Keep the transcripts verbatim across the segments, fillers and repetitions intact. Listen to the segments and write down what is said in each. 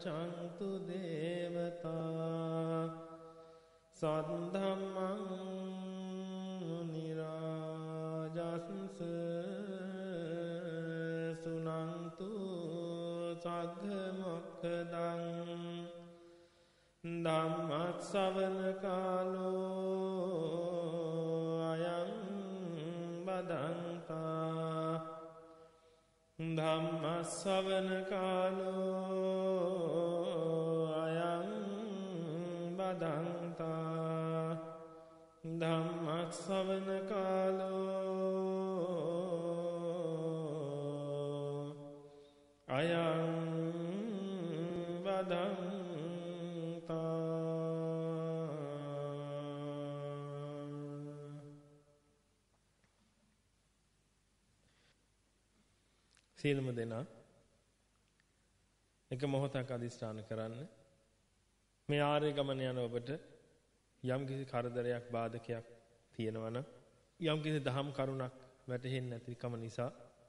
ගච්ඡන්තු දේවතා සද්ධම්මං මුනි රාජස්ස සුනන්තු සග්ග මොක්ඛදං ධම්ම ශ්‍රවණ කාලෝ අයං බදන්තා ධම්ම ශ්‍රවණ කාලෝ අයං බදන්තා ධම්ම ශ්‍රවණ කාලෝ අයං බදන්තා සියලුම දෙනා එක මොහොතක් අදිස්ථාන කරන්න. මේ ආර්ය ගමන යන ඔබට යම් කිසි කරදරයක් බාධකයක් තියෙනවා නම් යම් කිසි දහම් කරුණක් වැටහෙන්නේ නැතිකම නිසා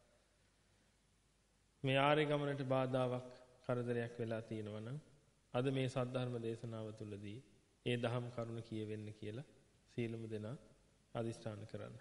මේ ආර්ය ගමනට බාධාවක් කරදරයක් වෙලා තියෙනවා නම් අද මේ සද්ධර්ම දේශනාව තුළදී ඒ දහම් කරුණ කියවෙන්න කියලා සියලුම දෙනා අදිස්ථාන කරන්න.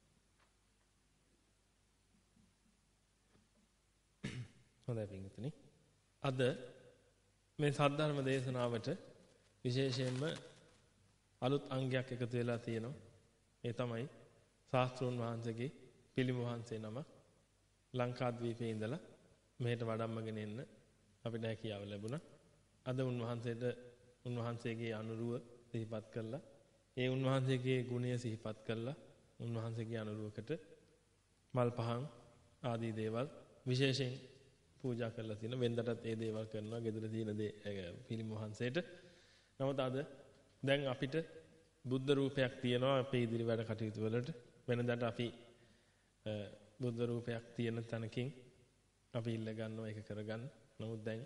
හොඳයි පින්වතුනි. අද මේ සද්ධර්ම දේශනාවට විශේෂයෙන්ම අලුත් අංගයක් එකතු වෙලා තියෙනවා. ඒ තමයි ශාස්ත්‍රෝන් වහන්සේගේ පිළිම වහන්සේ නම ලංකාද්වීපයේ ඉඳලා මෙහෙට වඩම්මගෙන එන්න අපිට හැකියාව ලැබුණා. අද උන්වහන්සේට උන්වහන්සේගේ අනුරුව සිහිපත් කළා. ඒ උන්වහන්සේගේ ගුණය සිහිපත් කළා. උන්වහන්සේගේ අනුරුවකට මල් පහන් ආදී දේවල් විශේෂයෙන් පූජා කරලා තියෙන වෙන්දටත් ඒ දේවල් කරනවා ගෙදර තියෙන දේ පිළිම වහන්සේට. නමුත් අද දැන් අපිට බුද්ධ රූපයක් තියෙනවා අපේ ඉදිරි වැඩ කටයුතු වලට. වෙනදාට අපි බුද්ධ රූපයක් තියෙන තැනකින් අපි ඉල්ල ගන්නවා ඒක කරගන්න. නමුත් දැන්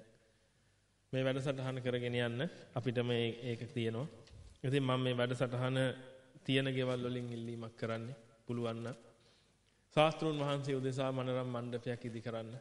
මේ වැඩසටහන කරගෙන යන්න අපිට මේ ඒක තියෙනවා. ඉතින් මම මේ වැඩසටහන තියෙන ගෙවල් වලින් ඉල්ලීමක් කරන්නේ පුළුවන් නම් ශාස්ත්‍රෝන් වහන්සේ උදෙසා මනරම් මණ්ඩපයක් ඉදි කරන්න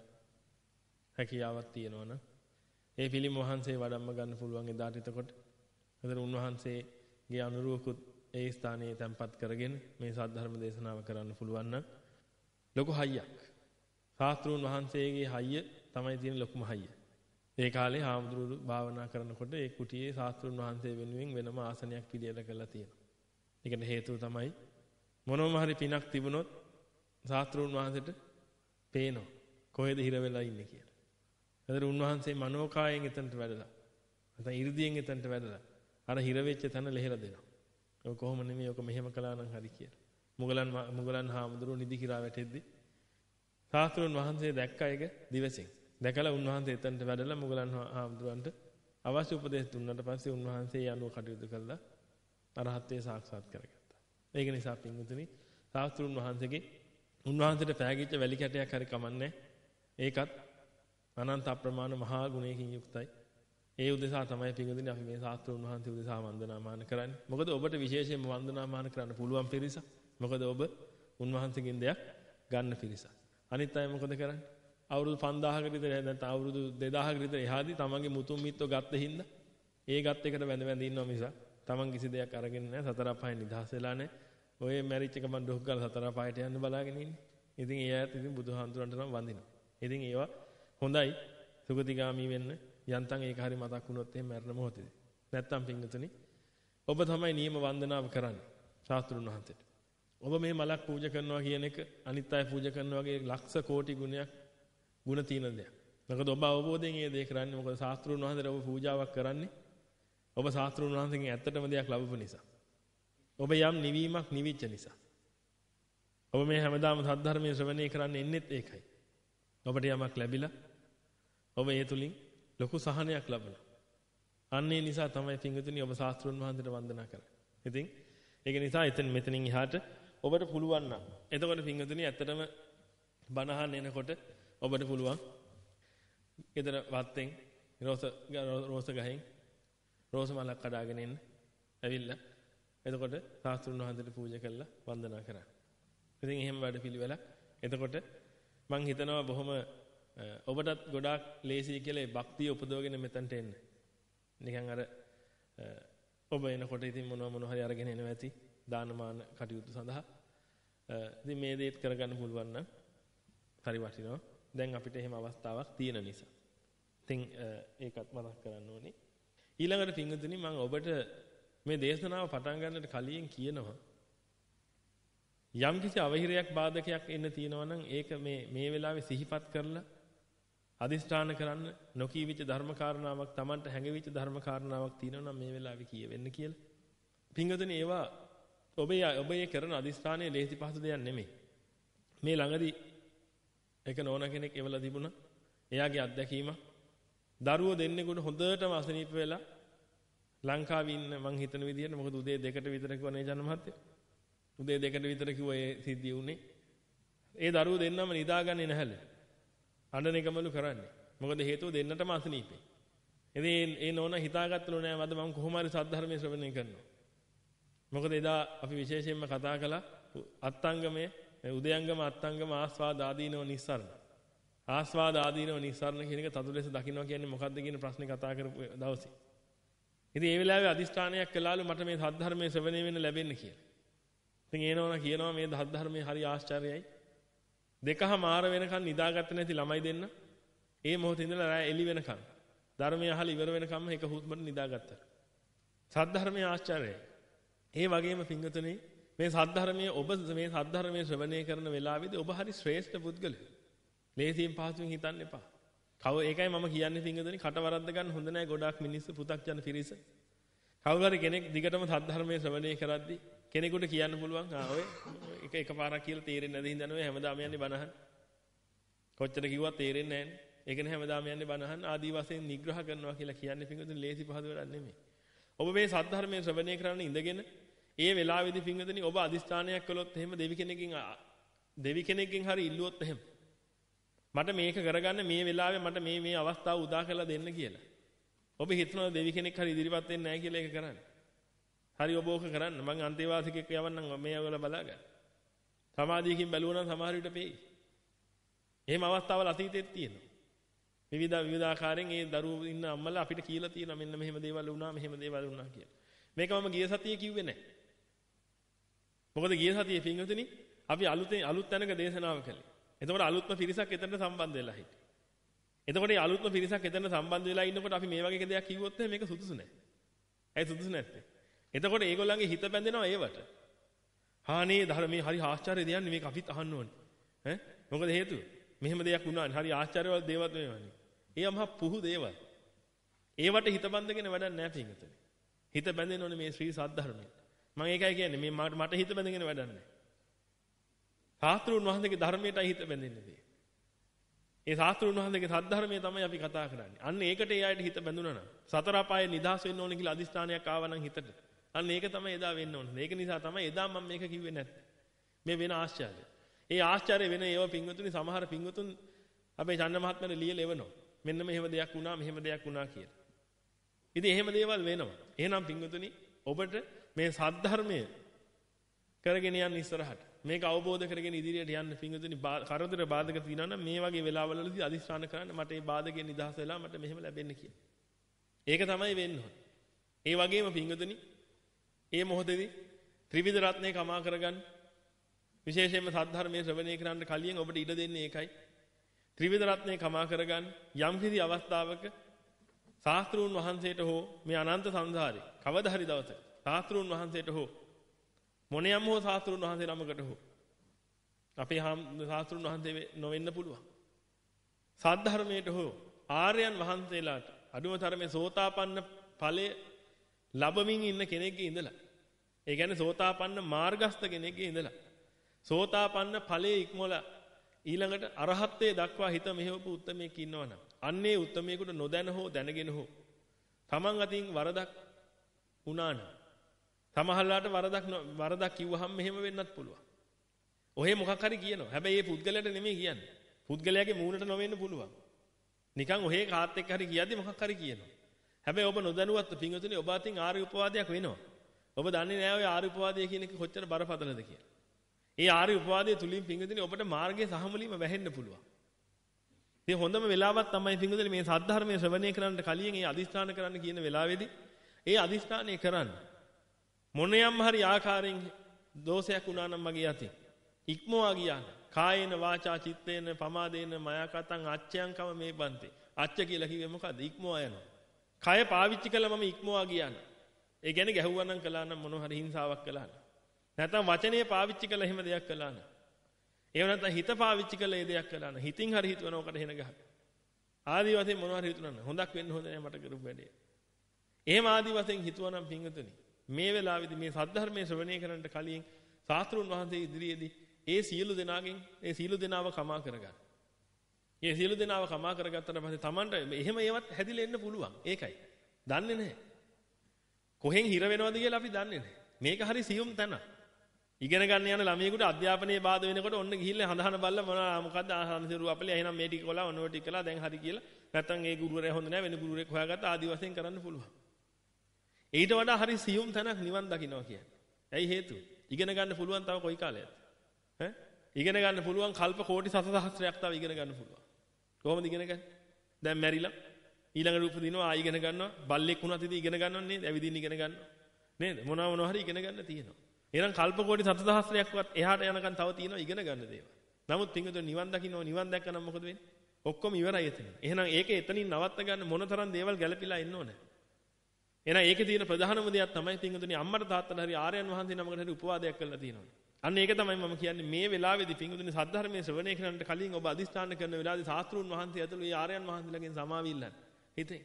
හැකියාවක් තියෙනවනම් ඒ පිළිම වහන්සේ වඩම්ම ගන්න පුළුවන් එදාට. එතකොට එතන උන්වහන්සේගේ අනුරුවකුත් ඒ ස්ථානයේ තැන්පත් කරගෙන මේ සද්ධර්ම දේශනාව කරන්න පුළුවන් නම් ලොකු හයියක්. ශාස්ත්‍රෝන් වහන්සේගේ හයිය තමයි තියෙන ලොකුම හයිය. ඒ කාලේ හාමුදුරුවෝ භාවනා කරනකොට ඒ කුටියේ ශාස්ත්‍රෝන් වහන්සේ වෙනුවෙන් වෙනම ආසනයක් පිළියෙල කරලා තියෙනවා. ඒකට හේතුව තමයි මොනම හරි පිනක් තිබුණොත් ශාස්ත්‍රෝන් වහන්සේට පේනවා කොහෙද හිර වෙලා ඉන්නේ කියලා. එතන උන්වහන්සේ මනෝකායෙන් එතනට වැඩලා නැත්නම් 이르දියෙන් එතනට වැඩලා අර හිර වෙච්ච තැන ලෙහෙලා දෙනවා. ඔය කොහොම නෙමෙයි ඔක මෙහෙම කළා නම් හරි කියලා. මුගලන් මුගලන් හාමුදුරුවෝ නිදි කිරා වැටෙද්දි ශාස්ත්‍රෝන් වහන්සේ දැක්ක එක දිවසින්. දැකලා උන්වහන්සේ එතනට වැඩලා මුගලන් හාමුදුරුවන්ට අවශ්‍ය උපදෙස් දුන්නාට පස්සේ උන්වහන්සේ යනුව කටයුතු කළා අරහත්ත්වයේ සාක්ෂාත් කරගත්තා. ඒක නිසා පින්වතුනි ශාස්ත්‍රෝන් වහන්සේගේ උන්වහන්සේට පෑගිච්ච වැලි කැටයක් හරි කමන්නේ. ඒකත් අනන්ත අප්‍රමාණ මහා ගුණයකින් යුක්තයි. ඒ උදෙසා තමයි පින්වතුනි අපි මේ ශාස්ත්‍රෝන් වහන්සේ උදෙසා වන්දනාමාන කරන්නේ. මොකද ඔබට විශේෂයෙන්ම වන්දනාමාන කරන්න පුළුවන් පිරිස. මොකද ඔබ උන්වහන්සේගෙන් දෙයක් ගන්න පිරිස. අනිත් අය මොකද කරන්නේ? අවුරුදු පන්දාහකට විතර නැත්නම් අවුරුදු දෙදාහකට විතර එහාදී තමන්ගේ මුතුන් මිත්තෝ ගත්ත හින්දා ඒ ගත් එකට වැඳ වැඳ ඉන්නවා මිස තමන් කිසි දෙයක් අරගෙන නැහැ. සතර පහෙන් නිදහස් වෙලා නැහැ. ඔය මැරිච් එක මන් ඩොක් ගාලා සතර පහට යන්න බලාගෙන ඉන්නේ. ඉතින් ඒ අයත් ඉතින් බුදුහාමුදුරන්ට නම් වඳිනවා. ඉතින් ඒවා හොඳයි සුගතිගාමි වෙන්න යන්තම් ඒක හරි මතක් වුණොත් එහෙම මරණ මොහොතේදී. නැත්තම් පින්වතුනි ඔබ තමයි නියම වන්දනාව කරන්නේ ශාස්ත්‍රුන් වහන්සේට. ඔබ මේ මලක් පූජා කරනවා කියන එක අනිත් අය පූජා කරනවා වගේ ලක්ෂ කෝටි ගුණයක් ගුණ තියෙන දෙයක්. මොකද ඔබ අවබෝධයෙන් මේ දේ කරන්නේ. මොකද ශාස්ත්‍රුන් වහන්සේට ඔබ පූජාවක් කරන්නේ ඔබ ශාස්ත්‍රුන් වහන්සේගෙන් ඇත්තටම දෙයක් ලැබුව නිසා. ඔබ යම් නිවීමක් නිවිච්ච නිසා. ඔබ මේ හැමදාම සද්ධර්මයේ ශ්‍රවණය කරන්න එන්නෙත් ඒකයි. ඔබට යමක් ලැබිලා ඔබ ඒ තුලින් ලොකු සහනයක් ලබනවා. අන්නේ නිසා තමයි පින්වතුනි ඔබ ශාස්ත්‍රෝන් වහන්සේට වන්දනා කරන්නේ. ඉතින් ඒක නිසා එතන මෙතනින් එහාට ඔබට පුළුවන් නම් එතකොට පින්වතුනි ඇත්තටම බණ අහන්න එනකොට ඔබට පුළුවන් ඊතර වත්තෙන් රෝස රෝස ගහෙන් රෝස මලක් කඩාගෙන එන්න. ඇවිල්ලා එතකොට ශාස්ත්‍රෝන් වහන්සේට පූජා කරලා වන්දනා කරන්න. ඉතින් එහෙම වැඩ පිළිවෙලක්. එතකොට මං හිතනවා බොහොම ඔබටත් ගොඩාක් ලේසි කියලා ඒ භක්තිය උපදවගෙන මෙතනට එන්න. නිකන් අර ඔබ එනකොට ඉතින් මොනවා මොනවා හරි අරගෙන එනවා ඇති දානමාන කටයුතු සඳහා. ඉතින් මේ දේත් කරගන්න පුළුවන් නම් හරි වටිනවා. දැන් අපිට එහෙම අවස්ථාවක් තියෙන නිසා. ඉතින් ඒකත් මතක් කරන්න ඕනේ. ඊළඟට පින්වතුනි මම ඔබට මේ දේශනාව පටන් ගන්නට කලින් කියනවා යම් කිසි අවහිරයක් බාධකයක් එන්න තියෙනවා නම් ඒක මේ මේ වෙලාවේ සිහිපත් කරලා අදිස්ථාන කරන්න නොකීවිච්ච ධර්ම කාරණාවක් Tamanට හැඟවිච්ච ධර්ම කාරණාවක් තියෙනවා නම් මේ වෙලාවේ කියවෙන්න කියලා. පින්වතුනි ඒවා ඔබේ ඔබේ කරන අදිස්ථානයේ ලේසි පහසු දෙයක් නෙමෙයි. මේ ළඟදී එක නෝන කෙනෙක් එවලා තිබුණා. එයාගේ අත්දැකීම දරුවෝ දෙන්නෙකුට හොඳටම අසනීප වෙලා ලංකාවේ ඉන්න මං හිතන විදිහට මොකද උදේ දෙකට විතර කිව්වනේ ජන මහත්තයා. උදේ දෙකට විතර කිව්වා ඒ සිද්ධිය උනේ. ඒ දරුවෝ දෙන්නම නිදාගන්නේ නැහැලු. අඬන එකමලු කරන්නේ. මොකද හේතුව දෙන්නටම අසනීපේ. ඉතින් ඒ නෝන හිතාගත්තලු නෑ මද මම කොහොම හරි සද්ධර්මයේ ශ්‍රවණය කරනවා. මොකද එදා අපි විශේෂයෙන්ම කතා කළා අත්ංගමයේ උදයංගම අත්ංගම ආස්වාද ආදීනව නිස්සාරණ. ආස්වාද ආදීනව නිස්සාරණ කියන එක තතු ලෙස දකින්නවා කියන්නේ මොකක්ද කියන ප්‍රශ්නේ කතා කරපු දවසේ. ඉතින් ඒ වෙලාවේ අදිස්ථානයක් කළාලු මට මේ සද්ධර්මයේ ශ්‍රවණය වෙන්න ලැබෙන්න කියලා. ඉතින් ඒ නෝන කියනවා මේ සද්ධර්මයේ හරි ආශ්චර්යයි. දෙකහම ආර වෙනකන් නිදාගත්තේ නැති ළමයි දෙන්න ඒ මොහොතේ ඉඳලා රැ එළි වෙනකන් ධර්මය අහලා ඉවර වෙනකම්ම එක හුස්මකට නිදාගත්තා. සද්ධර්මයේ ආශ්චර්යයි. ඒ වගේම පින්වතුනි මේ සද්ධර්මයේ ඔබ මේ සද්ධර්මයේ ශ්‍රවණය කරන වෙලාවේදී ඔබ හරි ශ්‍රේෂ්ඨ පුද්ගලයෙක්. ලේසියෙන් පහසුවෙන් හිතන්න එපා. කව ඒකයි මම කියන්නේ පින්වතුනි කට වරද්ද ගන්න හොඳ නැහැ ගොඩාක් මිනිස්සු පු탁ජන පිරිස. කවුරු හරි කෙනෙක් දිගටම සද්ධර්මයේ ශ්‍රවණය කරද්දී කෙනෙකුට කියන්න පුළුවන් ආ ඔය එක එකපාරක් කියලා තේරෙන්නේ නැති හින්දා නෙවෙයි හැමදාම යන්නේ බනහන්. කොච්චර කිව්වත් තේරෙන්නේ නැහැ. ඒක නේ හැමදාම යන්නේ බනහන් ආදී වශයෙන් නිග්‍රහ කරනවා කියලා කියන්නේ පින්වතුනි ලේසි පහසු වැඩක් නෙමෙයි. ඔබ මේ සද්ධර්මයේ ශ්‍රවණය කරන්න ඉඳගෙන ඒ වෙලාවේදී පින්වතුනි ඔබ අදිස්ථානයක් කළොත් එහෙම දෙවි කෙනෙක්ගෙන් දෙවි කෙනෙක්ගෙන් හරි ඉල්ලුවොත් එහෙම මට මේක කරගන්න මේ වෙලාවේ මට මේ මේ අවස්ථාව උදා කරලා දෙන්න කියලා. ඔබ හිතනවා දෙවි කෙනෙක් හරි ඉදිරිපත් වෙන්නේ නැහැ කියලා ඒක කරන්නේ. හරි ඔබ ඕක කරන්න. මං අන්තේවාසිකෙක් යවන්නම් මේ ඔයගොල්ලෝ බලාගන්න. සමාධියකින් බැලුවා නම් සමහර විට පෙයි. එහෙම අවස්ථාවල් අතීතෙත් තියෙනවා. විවිධ විවිධාකාරයෙන් ඒ දරුවෝ ඉන්න අම්මලා අපිට කියලා තියෙනවා මෙන්න මෙහෙම දේවල් වුණා මෙහෙම දේවල් වුණා කියලා. මේක මම ගිය සතියේ කිව්වේ නැහැ. මොකද ගිය සතියේ පින්වතුනි අපි අලුතෙන් අලුත් තැනක දේශනාව කළේ. එතකොට අලුත්ම පිරිසක් එතනට සම්බන්ධ වෙලා හිටියේ. එතකොට මේ අලුත්ම පිරිසක් එතනට සම්බන්ධ වෙලා ඉන්නකොට අපි මේ වගේ දෙයක් කිව්වොත් මේක සුදුසු නැහැ. ඇයි සුදුසු නැත්තේ? එතකොට ඒගොල්ලන්ගේ හිත බැඳෙනවා ඒවට. හානේ ධර්මයේ හරි ආශ්චර්ය දෙයක් නේ මේක අපිත් අහන්න ඕනේ. ඈ මොකද හේතුව? මෙහෙම දෙයක් වුණානේ. හරි ආශ්චර්යවත් දේවල් මේවනේ. ඒවා මහා පුහු දේවල්. ඒවට හිත බැඳගෙන වැඩක් නැහැ පින්වතුනි. හිත බැඳෙන්න ඕනේ මේ ශ්‍රී සද්ධර්මයේ. මම ඒකයි කියන්නේ මේ මට හිත බැඳගෙන වැඩක් නැහැ. ශාස්ත්‍රඥ වහන්සේගේ ධර්මයටයි හිත බැඳෙන්නේ. ඒ ශාස්ත්‍රඥ වහන්සේගේ සද්ධර්මයේ තමයි අපි කතා කරන්නේ. අන්න ඒකට ඒ අයට හිත බැඳුණා නම් සතර අපායේ නිදහස් වෙන්න ඕනේ කියලා අදිස්ථානයක් ආවා නම් හිතට. අන්න ඒක තමයි එදා වෙන්න ඕනේ. ඒක නිසා තමයි එදා මම මේක කිව්වේ නැත්තේ. මේ වෙන ආශ්චර්යය. ඒ ආශ්චර්ය වෙන ඒව පින්වතුනි සමහර පින්වතුන් අපේ චන්න මහත්මයාට ලියලා එවනවා. මෙන්න මෙහෙම දෙයක් වුණා මෙහෙම දෙයක් වුණා කියලා. ඉතින් එහෙම දේවල් වෙනවා. එහෙනම් පින්වතුනි ඔබට මේ සද්ධර්මය කරගෙන යන්න ඉස්සරහට මේක අවබෝධ කරගෙන ඉදිරියට යන්න පින්වතුනි කරදර බාධක තියෙනවා නම් මේ වගේ වෙලාවවලදී අදිස්ථාන කරන්න මට මේ බාධකෙන් නිදහස් වෙලා මට මෙහෙම ලැබෙන්න කියලා. ඒක තමයි වෙන්න ඕනේ. ඒ වගේම පින්වතුනි මේ මොහොතේදී ත්‍රිවිධ රත්නය කමා කරගන්න විශේෂයෙන්ම සද්ධර්මයේ ශ්‍රවණය කරන්න කලින් ඔබට ඉඩ දෙන්නේ ඒකයි. ත්‍රිවිධ රත්නය කමා කරගන්න යම් කිසි අවස්ථාවක ශාස්ත්‍රූන් වහන්සේට හෝ මේ අනන්ත සංසාරේ කවදා හරි දවසක ශාස්ත්‍රූන් වහන්සේට හෝ මොනියම් හෝ ශාස්ත්‍රූන් වහන්සේ නමකට හෝ අපේ ශාස්ත්‍රූන් වහන්සේ නොවෙන්න පුළුවන්. සද්ධර්මයට හෝ ආර්යයන් වහන්සේලාට අදුමතරමේ සෝතාපන්න ඵලය ලැබමින් ඉන්න කෙනෙක්ගේ ඉඳලා ඒ කියන්නේ සෝතාපන්න මාර්ගස්ත කෙනෙක්ගේ ඉඳලා සෝතාපන්න ඵලයේ ඉක්මවලා ඊළඟට අරහත්ත්වයේ දක්වා හිත මෙහෙවපු උත්මයෙක් ඉන්නවනම් අන්නේ උත්මයෙකුට නොදැන හෝ දැනගෙන හෝ තමන් අතින් වරදක් වුණා නම් සමහරලාට වරදක් වරදක් කිව්වහම මෙහෙම වෙන්නත් පුළුවන්. ඔහෙ මොකක් හරි කියනවා. හැබැයි මේ පුද්ගලයාට නෙමෙයි කියන්නේ. පුද්ගලයාගේ මූණට නොවෙන්න පුළුවන්. නිකන් ඔහෙ කාත් එක්ක හරි කියද්දි මොකක් හරි කියනවා. හැබැයි ඔබ නොදැනුවත් පින්වතුනි ඔබ අතින් ආර්ය උපවාදයක් වෙනවා. ඔබ දන්නේ නැහැ ඔය ආර්ය උපවාදය කියන එක කොච්චර බරපතලද කියලා. ඒ ආර්ය උපවාදයේ තුලින් පින්වතුනි ඔබට මාර්ගයේ සහමුලින්ම වැහෙන්න පුළුවන්. ඉතින් හොඳම වෙලාවක් තමයි පින්වතුනි මේ සද්ධර්මයේ ශ්‍රවණය කරන්න කලින් ඒ අදිස්ථාන කරන්න කියන වෙලාවේදී ඒ අදිස්ථානය කරන්න. මොනියම් හරි ආකාරයෙන් දෝෂයක් වුණා නම් මගේ යතින් ඉක්මවා ගියා. කායේන වාචා චිත්තේන පමාදේන මයාකතං අච්ඡයන්කම මේ බන්තේ. අච්ඡ කියලා කිව්වේ මොකද්ද? ඉක්මවා යනවා. කය පාවිච්චි කළා මම ඉක්මවා ගියා. ඒ කියන්නේ ගැහුවා නම් කළා නම් මොන හරි හිංසාවක් කළා නම්. නැත්නම් වචනේ පාවිච්චි කළා එහෙම දෙයක් කළා නම්. ඒව නැත්නම් හිත පාවිච්චි කළා ඒ දෙයක් කළා නම්. හිතින් හරි හිතවනකොට හෙන ගහ. ආදි වශයෙන් මොනවා හරි හිතුණා නම් හොඳක් වෙන්න හොඳ නෑ මට කරපු වැඩේ. එහෙම ආදි වශයෙන් හිතුවා නම් පින්වතුනි මේ වෙලාවේදී මේ සද්ධර්මයේ ශ්‍රවණය කරන්නට කලින් ශාස්ත්‍රුන් වහන්සේ ඉදිරියේදී ඒ සියලු දෙනාගෙන් ඒ සියලු දෙනාව කමා කරගන්න. මේ සියලු දෙනාව කමා කරගත්තට පස්සේ Tamanට එහෙම ඒවත් හැදිලා එන්න පුළුවන්. ඒකයි. දන්නේ නැහැ. කොහෙන් හිර වෙනවද කියලා අපි දන්නේ නැහැ. මේක හරි සියුම් තැන. ඉගෙන ගන්න යන ළමයෙකුට අධ්‍යාපනයේ බාධා වෙනකොට ඔන්න ගිහිල්ලා හඳහන බල්ල මොනවා මොකද්ද ආසනසිරු අපලේ එහෙනම් මේ ටික කළා ඔන්න ඔය ටික කළා දැන් හරි කියලා නැත්තම් ඒ ගුරුවරයා හොඳ නැහැ වෙන ගුරුවරයෙක් හොයාගත්ත ආදි වශයෙන් කරන්න පුළුවන්. ඊට වඩා හරි සියුම් තැනක් නිවන් දකින්නවා කියන්නේ. ඇයි හේතුව? ඉගෙන ගන්න පුළුවන් තව කොයි කාලයක්ද? ඈ? ඉගෙන ගන්න පුළුවන් කල්ප කෝටි සතසහස්‍රයක් තව ඉගෙන ගන්න පුළුවන්. කොහොමද ඉගෙන ගන්නේ? දැන් මැරිලා ඊළඟ රූප දිනවා ආ ඉගෙන ගන්නවා. බල්ලෙක් වුණත් ඉතින් ඉගෙන ගන්නව නේද? ඇවිදින්න ඉගෙන ගන්නවා. නේද? මොනවා මොනවා හරි ඉගෙන ගන්න තියෙනවා. එහෙනම් කල්ප කෝටි සතසහස්‍රයක්වත් එහාට යනකන් තව තියෙනවා ඉගෙන ගන්න දේවල්. නමුත් පින්වතුනි නිවන් දකින්නව නිවන් දැක්කනම් මොකද වෙන්නේ? ඔක්කොම ඉවරයි එතන. එහෙනම් ඒක එතනින් නවත්ත ගන්න මොනතරම් දේවල් ගැළපීලා ඉන්න ඕනේ. එහෙනම් ඒකේ තියෙන ප්‍රධානම දෙයක් තමයි පින්වතුනි අම්මට තාත්තට හරි ආර්යයන් වහන්සේ නමකට හරි උපවාදයක් කරලා තියෙනවා. අන්න ඒක තමයි මම කියන්නේ මේ වෙලාවේදී පින්වතුනි සද්ධර්මයේ ශ්‍රවණය කරන්නට කලින් ඔබ අදිස්ථාන කරන වෙලාවේදී ශාස්ත්‍රුන් වහන්සේ ඇතුළු ඒ ආර්යයන් වහන්සේලාගෙන් සමාවි ඉල්ලන්න. හිතේ.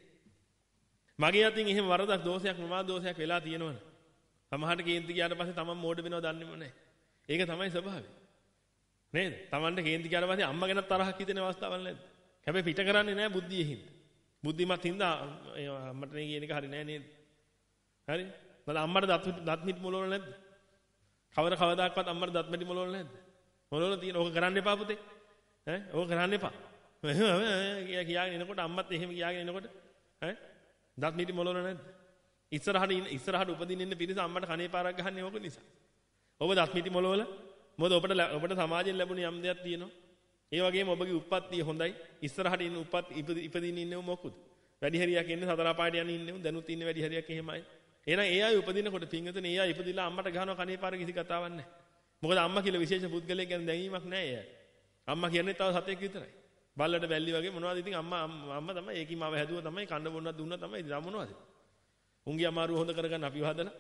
මගේ අතින් එහෙම වරදක් දෝෂයක් ප්‍රමාද දෝෂයක් වෙලා තියෙනවනේ. සමහරට කේන්ති ගියාට පස්සේ තමන් මෝඩ වෙනව දන්නේම නැහැ. ඒක තමයි ස්වභාවය. නේද? තමන්ට කේන්ති ගියාට පස්සේ අම්මා ගැන තරහක් හිතෙන අවස්ථාවක් නැද්ද? හැබැයි පිට කරන්නේ නැහැ බුද්ධියෙන් හින්දා. බුද්ධිමත් හින්දා අම්මට නේ කියන එක හරි නෑ නේද? හරි? මල අම්මට දත් දත් මිටි මොලවල නැද්ද? කවර කවදාක්වත් අම්මට දත් මිටි මොලවල නැද්ද? මොලවල තියෙන ඕක කරන්න එපා පුතේ. ඈ ඕක කරන්න එපා. කියා කියාගෙන එනකොට අම්මත් එහෙම කියාගෙන එනකොට ඈ දත් මිටි මොලවල නැද්ද? ඉස්සරහට ඉස්සරහට උපදින්න ඉන්න පිරිස අම්මට කනේ පාරක් ගහන්නේ ඕක නිසා. ඔබ දත් මිටි මොලවල මොකද ඔබට ඔබට සමාජයෙන් ලැබුණ යම් දෙයක් තියෙනවා. ඒ වගේම ඔබගේ උප්පත්තිය හොඳයි. ඉස්සරහට ඉන්න උපත් ඉපදින්න ඉන්නව මොකුද? වැඩි හරියක් ඉන්නේ සතර පායට යන ඉන්නව දැනුත් ඉන්නේ වැඩි හරියක් එහෙමයි. එහෙනම් ඒ අය උපදිනකොට පින්වතුනි ඒ අය ඉපදිලා අම්මට ගහනවා කනේ පාර කිසි කතාවක් නැහැ. මොකද අම්මා කියලා විශේෂ පුද්ගලයෙක් ගැන දැනීමක් නැහැ ඒ අය. අම්මා කියන්නේ තව සතෙක් විතරයි. බල්ලට බැල්ලි වගේ මොනවද ඉතින් අම්මා අම්මා තමයි ඒකීම ආව හැදුවා තමයි කන්න බොන්නත් දුන්නා තමයි ඉතින් මොනවද? උන්ගේ අමාරුව හොඳ කරගන්න අපි හදලා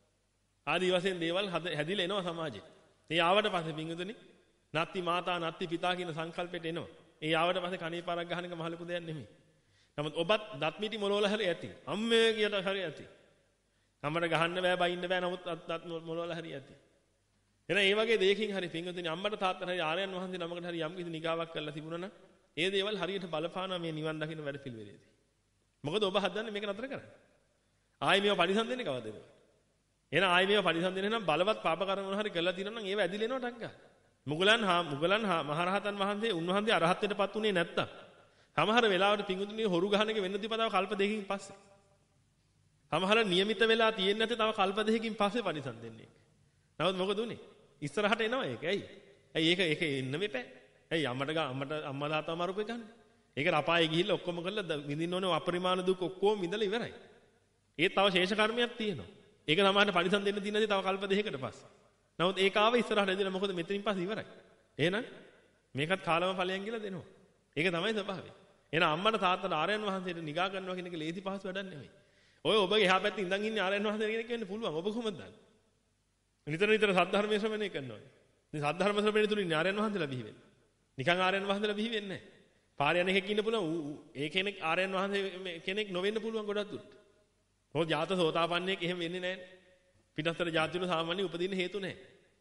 ආදි වශයෙන් දේවල් හැදිලා එනවා සමාජේ. ඒ ආවට පස්සේ පින්වතුනි නත්ති මාතා නත්ති පිතා කියන සංකල්පෙට එනවා. ඒ ආවට පස්සේ කණේ පාරක් ගහන එක මහ ලොකු දෙයක් නෙමෙයි. නමුත් ඔබත් දත් මිටි මොලවල හරි ඇති. අම්මේ කියලා හරි ඇති. අම්මට ගහන්න බෑ බයින්න බෑ නමුත් දත් මොලවල හරි ඇති. එහෙනම් ඒ වගේ දෙයකින් හරි පින්වතුනි අම්මට තාත්තට හරි ආර්යයන් වහන්සේ නමකට හරි යම් කිසි නිගාවක් කරලා තිබුණා නම් ඒ දේවල් හරියට බලපානවා මේ නිවන් දකින්න වැඩ පිළිවෙලේදී. මොකද ඔබ හදන්නේ මේක නතර කරන්න. ආයි මේව පරිසම් දෙන්නේ කවදද? එහෙනම් ආයි මේව පරිසම් දෙන්නේ නම් බලවත් පාප කර්ම මොන හරි කරලා තියෙනවා නම් ඒව ඇදිලා එනවා ටක් ගන්න. මුගලන් හා මුගලන් හා මහරහතන් වහන්සේ උන්වහන්සේ අරහත්ත්වයටපත් උනේ නැත්තම් සමහර වෙලාවට පිංගුතුණිය හොරු ගහන එක වෙන්න දීපතාව කල්ප දෙකකින් පස්සේ. සමහර નિયમિત වෙලා තියෙන්නේ නැත්නම් තව කල්ප දෙකකින් පස්සේ පරිසම් දෙන්නේ. නමුත් මොකද උනේ? ඉස්සරහට එනවා ඒක. ඇයි? ඇයි ඒක ඒක එන්න මෙපෑ. ඇයි අම්මට ගා අම්මට අම්මා තාත්තා මාරුපේ ගන්න. ඒක රපායේ ගිහිල්ලා ඔක්කොම කරලා විඳින්න ඕනේ අපරිමාණ දුක් ඔක්කොම විඳලා ඉවරයි. ඒත් තව ශේෂ කර්මයක් තියෙනවා. ඒක සමහරට පරිසම් දෙන්න තියෙන දේ තව කල්ප දෙකකට පස්සේ. නමුත් ඒක ආව ඉස්සරහට එදිලා මොකද මෙතනින් පස්සේ ඉවරයි. එහෙනම් මේකත් කාලම ඵලයන් කියලා දෙනවා. ඒක තමයි ස්වභාවය. එහෙනම් අම්මට තාත්තට ආර්යයන් වහන්සේට නිගා කරනවා කියන එක ලේසි පහසු වැඩක් නෙමෙයි. ඔය ඔබගේ එහා පැත්තේ ඉඳන් ඉන්නේ ආර්යයන් වහන්සේ කෙනෙක් වෙන්න පුළුවන්. ඔබ කොහොමද දන්නේ? නිතර නිතර සද්ධර්මයේ ශ්‍රවණය කරනවා. ඉතින් සද්ධර්ම ශ්‍රවණය තුලින් ආර්යයන් වහන්සේලා බිහි වෙන්නේ. නිකන් ආර්යයන් වහන්සේලා බිහි වෙන්නේ නැහැ. පාරේ යන එකෙක් ඉන්න පුළුවන්. ඒ කෙනෙක් ආර්යයන් වහන්සේ කෙනෙක් නොවෙන්න පුළුවන් ගොඩක් දුරට. මොකද ජාත සෝතාපන්නයෙක් එහෙම වෙන්නේ නැහැ. පිටස්තර ජාතිවල සාමාන්‍ය උපදින්න හේතු නැහැ.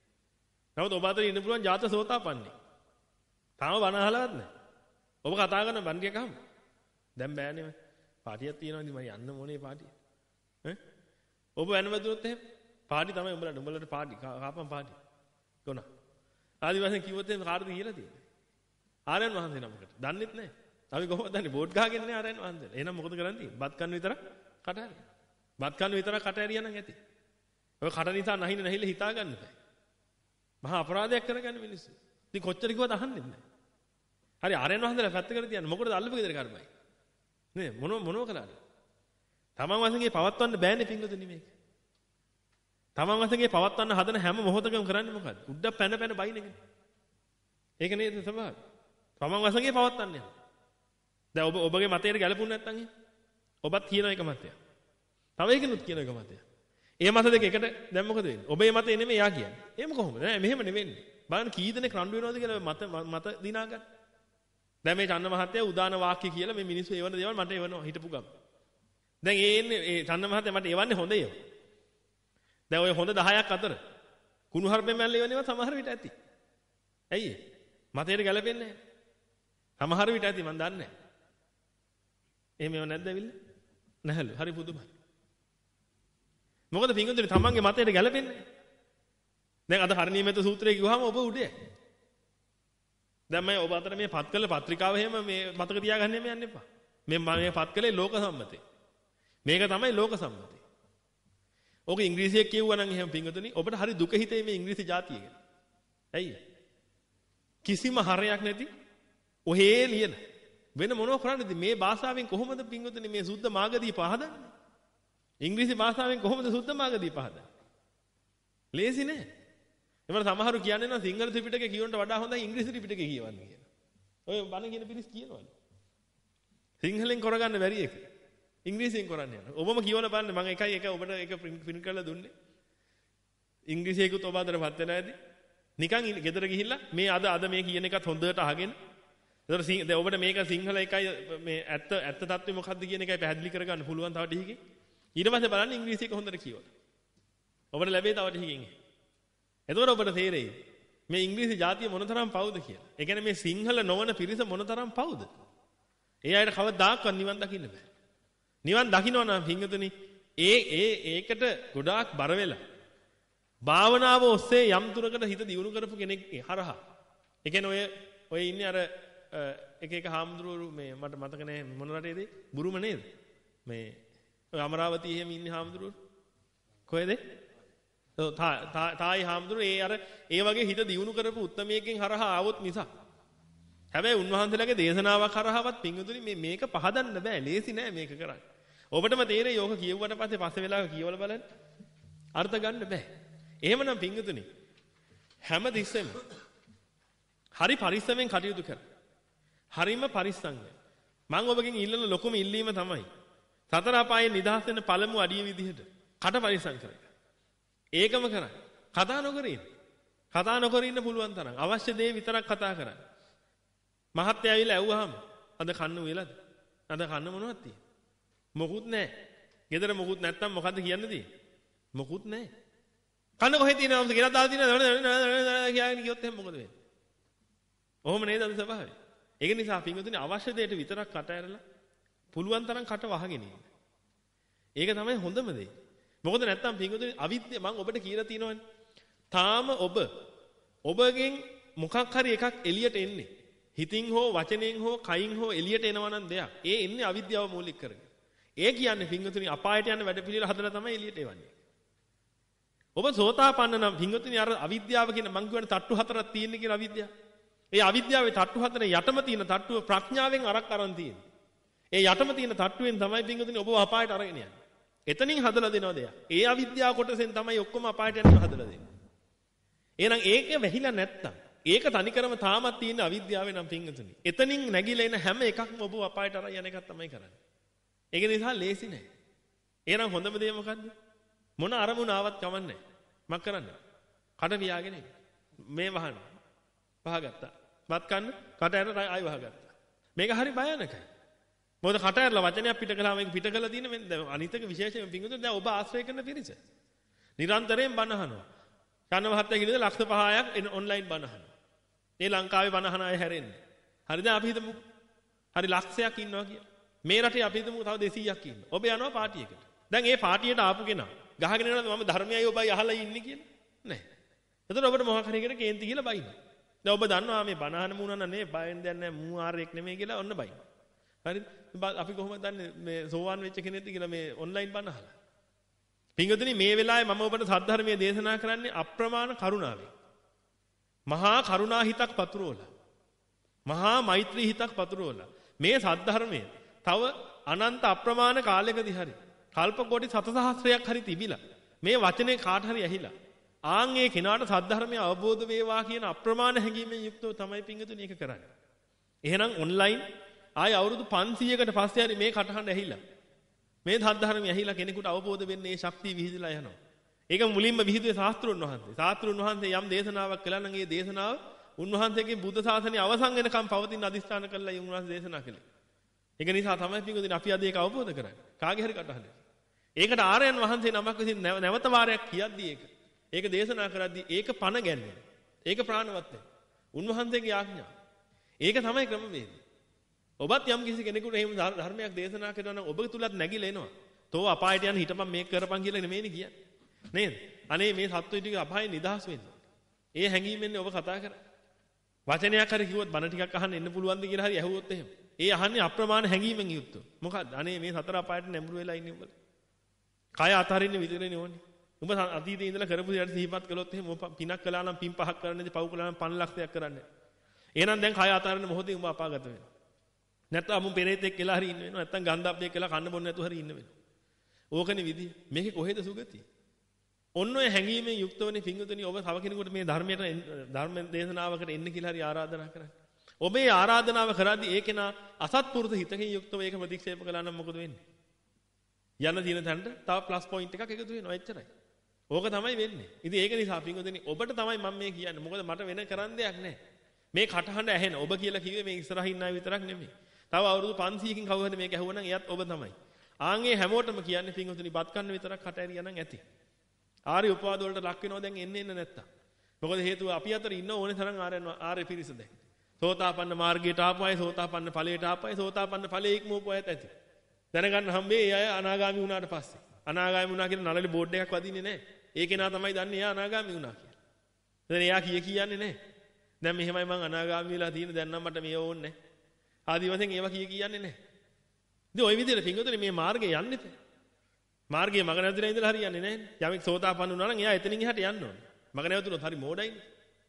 නමුත් ඔබ අතර ඉන්න පුළුවන් ජාත සෝතාපන්නයෙක්. තාම බණ අහලවත් නැහැ. ඔබ කතා කරන බණ ටික අහමු. දැන් බෑනේ මම. පාටියක් තියෙනවා ඉතින් මම යන්න ඕනේ පාටිය. ඈ? ඔබ වෙනවදුනොත් එහෙම පාටි තමයි උඹලට උඹලට පාටි කාපම් පාටි. කොන. ආදි වශයෙන් කිව්වොත් එහෙම කාටද කියලා තියෙන්නේ? ආර්යයන් වහන්සේ නමකට. දන්නෙත් නැහැ. අපි කොහොමද දන්නේ? බෝඩ් ගහගෙන නේ ආර්යයන් වහන්සේලා. එහෙනම් මොකද කරන්නේ? බත් කන්න විතර කට හැරියා. බත් කන්න විතර කට හැරියා නම් ඇති. ඔය කට නිසා නැහින නැහිල හිතා ගන්න බෑ. මහා අපරාධයක් කරගන්න මිනිස්සු. ඉතින් කොච්චර කිව්වද අහන්නේ නැහැ. හරි ආරයන් වහන්සේලා පැත්තකට තියන්න. මොකටද අල්ලපු ගෙදර කර්මයි? නේ මොන මොනව කළාද? තමන් වහන්සේගේ පවත්වන්න බෑනේ පිංගුතුනි මේක. තමන් වහන්සේගේ පවත්වන්න හදන හැම මොහොතකම කරන්නේ මොකද්ද? උඩ පැන පැන බයින එක. ඒක නේද ස්වභාවය? තමන් වහන්සේගේ පවත්වන්න යනවා. දැන් ඔබ ඔබගේ මතයට ගැලපුණ නැත්නම් එහෙම. ඔබත් කියන එක මතය. තව එකනුත් කියන එක මතය. ඒ මත දෙක එකට දැන් මොකද වෙන්නේ? ඔබේ මතේ නෙමෙයි යා කියන්නේ. එහෙම කොහොමද? නෑ මෙහෙම නෙවෙන්නේ. බලන්න කී දෙනෙක් රණ්ඩු වෙනවද කියලා මත මත දිනා ගන්න. දැන් මේ චන්න මහත්තයා උදාන වාක්‍ය කියලා මේ මිනිස්සු එවන දේවල් මට එවනවා හිටපු ගම. දැන් ඒ එන්නේ ඒ චන්න මහත්තයා මට එවන්නේ හොඳ ඒවා. දැන් ඔය හොඳ දහයක් අතර කුණු හර්පෙන් මැල්ල එවනේවා සමහර විට ඇති. ඇයි ඒ? මතයට ගැලපෙන්නේ නැහැ. සමහර විට ඇති මන් දන්නේ නැහැ. එහෙම ඒවා නැද්ද ඇවිල්ලා? නැහැලු. හරි පුදුමයි. මොකද පින්වතුනි තමන්ගේ මතයට ගැලපෙන්නේ. දැන් අද හරණීයමෙත සූත්‍රය කිව්වහම ඔබ උඩේ. දැන් මම ඔබ අතර මේ පත් කළ පත්‍රිකාව එහෙම මේ මතක තියාගන්න යන්න එපා. මේ මම මේ පත් කළේ ලෝක සම්මතේ. මේක තමයි ලෝක සම්මතේ. ඔක ඉංග්‍රීසියෙන් කියුවා නම් එහෙම පින්වතුනි ඔබට හරි දුක හිතේ මේ ඉංග්‍රීසි ජාතිය ගැන. ඇයි? කිසිම හරයක් නැති ඔහේ ලියන වෙන මොනව කරන්නේද මේ භාෂාවෙන් කොහොමද පින්වතුනි මේ සුද්ධ මාගදී පහදන්නේ? ඉංග්‍රීසි භාෂාවෙන් කොහොමද සුද්ධ මාගදී පහදන්නේ? ලේසි නෑ. එමර සමහරු කියන්නේ නම් සිංහල ත්‍රිපිටකය කියවන්නට වඩා හොඳයි ඉංග්‍රීසි ත්‍රිපිටකය කියවන්න කියලා. ඔය බණ කියන පිරිස් කියනවලු. සිංහලෙන් කරගන්න බැරි එක. ඉංග්‍රීසියෙන් කරන්න යනවා. ඔබම කියවලා බලන්න මම එකයි එක ඔබට එක ප්‍රින්ට් කරලා දුන්නේ. ඉංග්‍රීසියකුත් ඔබ අතරපත් වෙලා ඇති. නිකන් ගෙදර ගිහිල්ලා මේ අද අද මේ කියන එකත් හොඳට අහගෙන. ඒතර දැන් ඔබට මේක සිංහල එකයි මේ ඇත්ත ඇත්ත තත්ත්වය මොකක්ද කියන එකයි පැහැදිලි කරගන්න පුළුවන් තව ටිකකින්. ඊට පස්සේ බලන්න ඉංග්‍රීසි එක හොඳට කියවලා. ඔබට ලැබේ තව ටිකකින්. එතකොට ඔබට තේරෙයි මේ ඉංග්‍රීසි ජාතිය මොනතරම් පවුද කියලා. ඒ කියන්නේ මේ සිංහල නොවන පිරිස මොනතරම් පවුද? ඒ අයට කවදාකවත් නිවන් දකින්න බෑ. නිවන් දකින්න නම් හිඟතුනි ඒ ඒ ඒකට ගොඩාක් බර වෙලා භාවනාව ඔස්සේ යම් තුරකට හිත දියුණු කරපු කෙනෙක් හරහා. ඒ කියන්නේ ඔය ඔය ඉන්නේ අර එක එක හාමුදුරුවෝ මේ මට මතක නැහැ මොන රටේද? බුරුම නේද? මේ ඔය අමරාවතී එහෙම ඉන්නේ හාමුදුරුවෝ. කොහෙද? ඔව් තායි හාමුදුරුවෝ ඒ අර ඒ වගේ හිත දියුණු කරපු උත්මයකින් හරහා ආවොත් මිසක්. හැබැයි උන්වහන්සේලාගේ දේශනාවක් හරහාවත් පිංගුතුනි මේ මේක පහදන්න බෑ. ලේසි නෑ මේක කරන්න. ඔබටම තේරෙයි යෝග කියවුවට පස්සේ පස්සේ වෙලාවක කියවලා බලන්න. අර්ථ ගන්න බෑ. එහෙමනම් පිංගුතුනි හැම තිස්සෙම හරි පරිස්සමෙන් කටයුතු කර. හරිම පරිස්සම්ව. මම ඔබගෙන් ඉල්ලන ලොකුම ඉල්ලීම තමයි සතර අපායේ නිදහස් වෙන පළමු අඩිය විදිහට කට පරිස්සම් කරගන්න. ඒකම කරන්න. කතා නොකර ඉන්න. කතා නොකර ඉන්න පුළුවන් තරම් අවශ්‍ය දේ විතරක් කතා කරන්න. මහත්තයා ඇවිල්ලා ඇව්වහම අද කන්න වෙලාද? අද කන්න මොනවද තියෙන්නේ? මොකුත් නැහැ. ගෙදර මොකුත් නැත්තම් මොකද්ද කියන්න තියෙන්නේ? මොකුත් නැහැ. කන්න කොහෙද තියෙනවද කියලා දාලා තියෙනවද කියලාගෙන කියොත් එහෙනම් මොකද වෙන්නේ? ඔහොම නේද අද ස්වභාවය? ඒක නිසා පින්වතුනි අවශ්‍ය දෙයට විතරක් කට ඇරලා පුළුවන් තරම් කට වහගෙන ඉන්න. ඒක තමයි හොඳම දේ. මොකද නැත්තම් පින්වතුනි අවිද්‍ය මම ඔබට කියලා තියෙනවනේ. තාම ඔබ ඔබගෙන් මොකක් හරි එකක් එළියට එන්නේ. හිතින් හෝ වචනෙන් හෝ කයින් හෝ එළියට එනවා නම් දෙයක්. ඒ එන්නේ අවිද්‍යාව මූලික කරගෙන. ඒ කියන්නේ පින්වතුනි අපායට යන වැඩ පිළිවෙල හදලා තමයි එළියට එවන්නේ. ඔබ සෝතාපන්න නම් පින්වතුනි අර අවිද්‍යාව කියන මං කියවන තට්ටු හතරක් තියෙන්නේ කියලා අවිද්‍යාව. ඒ අවිද්‍යාවේ තට්ටු හතරේ යටම තියෙන තට්ටුව ප්‍රඥාවෙන් අරක් අරන් තියෙන්නේ. ඒ යටම තියෙන තට්ටුවෙන් තමයි පින්වතුනි ඔබ අපායට අරගෙන යන්නේ. එතනින් හදලා දෙනවා දෙයක්. ඒ අවිද්‍යාව කොටසෙන් තමයි ඔක්කොම අපායට යන්න හදලා දෙන්නේ. එහෙනම් ඒක වැහිලා නැත්තම් ඒක තනිකරම තාමත් තියෙන අවිද්‍යාවේ නම් පින්වතුනි. එතනින් නැగిලා එන හැම එකක්ම ඔබ අපායට අරන් යන එකක් තමයි කරන්නේ. ඒක නිසා ලේසි නෑ. එහෙනම් හොඳම දේ මොකද්ද? මොන අරමුණ ආවත් කමන්නේ. මක් කරන්නේ? කඩ පියාගෙන මේ වහන්න. වහගත්තා. බත් කන්න කට ඇරලා ආයි වහගත්තා. මේක හරි භයානකයි. මොකද කට ඇරලා වචනයක් පිට කළාම මේක පිට කළා තියෙන මේ දැන් අනිතක විශේෂයෙන් පිංගුතුන් දැන් ඔබ ආශ්‍රය කරන පිරිස. නිරන්තරයෙන් බණ අහනවා. චන්න මහත්තයා කියන දේ ලක්ෂ පහක් ඔන්ලයින් බණ අහනවා. මේ ලංකාවේ බණ අහන අය හැරෙන්නේ. හරිද අපි හිතමු. හරි ලක්ෂයක් ඉන්නවා කියලා. මේ රටේ අපි හිතමු තව දෙසීයක් ඉන්නවා. ඔබ යනවා පාටියකට. දැන් ඒ පාටියට ආපු කෙනා ගහගෙන යනවාද මම ධර්මයයි ඔබයි අහලා ඉන්නේ කියලා? නැහැ. එතකොට ඔබට මොකක් හරි එකට කේන්ති කියලා බයිනවා. දැන් ඔබ දන්නවා මේ බණ අහන මූණන නේ බයෙන් දෙයක් නැහැ මූ ආරෙක් නෙමෙයි කියලා ඔන්න බයිනවා. හරිද? අපි කොහොමද දන්නේ මේ සෝවාන් වෙච්ච කෙනෙක්ද කියලා මේ ඔන්ලයින් බණ අහලා. පින්වතුනි මේ වෙලාවේ මම ඔබට සද්ධර්මයේ දේශනා කරන්නේ අප්‍රමාණ කරුණාවෙන්. මහා කරුණා හිතක් පතුරවලා. මහා මෛත්‍රී හිතක් පතුරවලා මේ සද්ධර්මයේ තව අනන්ත අප්‍රමාණ කාලයකදී හරි කල්ප කොටි සතසහස්‍රයක් හරි තිබිලා මේ වචනේ කාට හරි ඇහිලා ආන් ඒ කෙනාට සද්ධර්මය අවබෝධ වේවා කියන අප්‍රමාණ හැඟීමෙන් යුක්තව තමයි පිංගුතුනි ඒක කරන්නේ. එහෙනම් ඔන්ලයින් ආය අවුරුදු පන්සීයකට පස්සේ හරි මේ කටහඬ ඇහිලා මේ සද්ධර්මය ඇහිලා කෙනෙකුට අවබෝධ වෙන්නේ මේ ශක්තිය විහිදලා යනවා. ඒක මුලින්ම විහිදුවේ ශාස්ත්‍රුන් වහන්සේ. ශාස්ත්‍රුන් වහන්සේ යම් දේශනාවක් කළා නම් ඒ දේශනාව උන්වහන්සේගේ බුද්ධ ශාසනය අවසන් වෙනකම් පවතින අදිස්ථාන කළා ඒ උන්වහන්සේ දේශනා කළේ. ඒක නිසා තමයි පිටුදින අපි අද ඒක අවබෝධ කරන්නේ. කාගේ හරි කටහඬ. ඒකට ආර්යයන් වහන්සේ නමක් විසින් නැවත වාරයක් කියද්දී ඒක. ඒක දේශනා කරද්දී ඒක පණ ගැන්වෙන. ඒක ප්‍රාණවත් වෙන. උන්වහන්සේගේ ආඥා. ඒක තමයි ක්‍රමවේදය. ඔබත් යම් කිසි කෙනෙකුට එහෙම ධර්මයක් දේශනා කරනවා නම් ඔබ තුලත් නැగిලා එනවා. තෝ අපායට යන හිටපන් මේක කරපන් කියලා නෙමෙයිනේ කියන්නේ. නේද? අනේ මේ සත්වය ටික අපායේ නිදහස් වෙන්න. ඒ හැඟීමෙන්නේ ඔබ කතා කරන්නේ. වචනයක් හරි කිව්වොත් බණ ටිකක් අහන්න එන්න පුළුවන්ද කියලා හරි ඇහුවොත් එහෙම. ඒ අහන්නේ අප්‍රමාණ හැඟීමෙන් යුක්තව. මොකද්ද? අනේ මේ සතර අපායට නැඹුරු වෙලා ඉන්නේ උඹලා. කය අතරින්න විතරනේ ඕනේ. උඹ අතීතේ ඉඳලා කරපු දේට සිහිපත් කළොත් එහෙම ඔබ පිනක් කළා නම් පින් පහක් කරන්නේද පව් කළා නම් පන් ලක්ෂයක් කරන්නේ. එහෙනම් දැන් කය අතරින්න මොහොතේ උඹ අපාගත වෙනවා. නැත්නම් අමුන් පෙරේතෙක් කියලා හරි ඉන්න වෙනවා. නැත්නම් ගන්ධබ්බෙක් කියලා කන්න බොන්න නැතුව හරි ඉන්න වෙනවා. ඕකනේ විදිය. මේකේ කොහෙද සුගතිය? ඔන්න ඔය හැඟීමෙන් යුක්තවනේ පිංගුතුනි ඔබ තව කෙනෙකුට මේ ධර්මයට ධර්ම දේශනාවකට එන්න කියලා හරි ආරාධනා කරන්නේ. ඔබේ ආරාධනාව කරද්දී ඒ කෙනා අසත්පුරුෂ හිතකින් යුක්තව ඒක ප්‍රතික්ෂේප කළා නම් මොකද වෙන්නේ? යන දින තැනට තව ප්ලස් පොයින්ට් එකක් එකතු වෙනවා එච්චරයි. ඕක තමයි වෙන්නේ. ඉතින් ඒක නිසා පිංගුතුනි ඔබට තමයි මම මේ කියන්නේ. මොකද මට වෙන කරන්න දෙයක් නැහැ. මේ කටහඬ ඇහෙන ඔබ කියලා කිව්වේ මේ ඉස්සරහින් ආය විතරක් නෙමෙයි. තව අවුරුදු පන්සීයකින් කවුරුහරි මේක ඇහුවනම් එයත් ඔබ තමයි. ආන්ගේ හැමෝටම කියන්නේ පිංගුතුනි බත් කන්න විතරක් කට ඇරියා නම් ඇති. ආර්ය උපවාද වලට ලක් වෙනවා දැන් එන්නේ එන්න නැත්තම්. මොකද හේතුව අපි අතර ඉන්න ඕනේ තරම් ආර්යයන් ආර්ය පිරිස දැන්. සෝතාපන්න මාර්ගයට ආපු අය, සෝතාපන්න ඵලයට ආපු අය, සෝතාපන්න ඵලයේ ඉක්මවපු අයත් ඇති. දැනගන්න හම්බේ ඒ අය අනාගාමී වුණාට පස්සේ. අනාගාමී වුණා කියන නළලේ බෝඩ් එකක් වදින්නේ නැහැ. ඒ කෙනා තමයි දන්නේ එයා අනාගාමී වුණා කියලා. දැන් එයා කිය කියන්නේ නැහැ. දැන් මෙහෙමයි මං අනාගාමී වෙලා තියෙන්නේ දැන් නම් මට මේව ඕනේ නැහැ. ආදි වශයෙන් ඒවා කිය කියන්නේ නැහැ. ඉතින් ওই විදිහට පිංගුතුනේ මේ මාර්ගේ යන්නේ මාර්ගයේ මග නැවතිලා ඉඳලා හරියන්නේ නැහැ. යමෙක් සෝතාපන්න වුණා නම් එයා එතනින් එහාට යන්න ඕනේ. මග නැවතුනොත් හරි මෝඩයිනේ.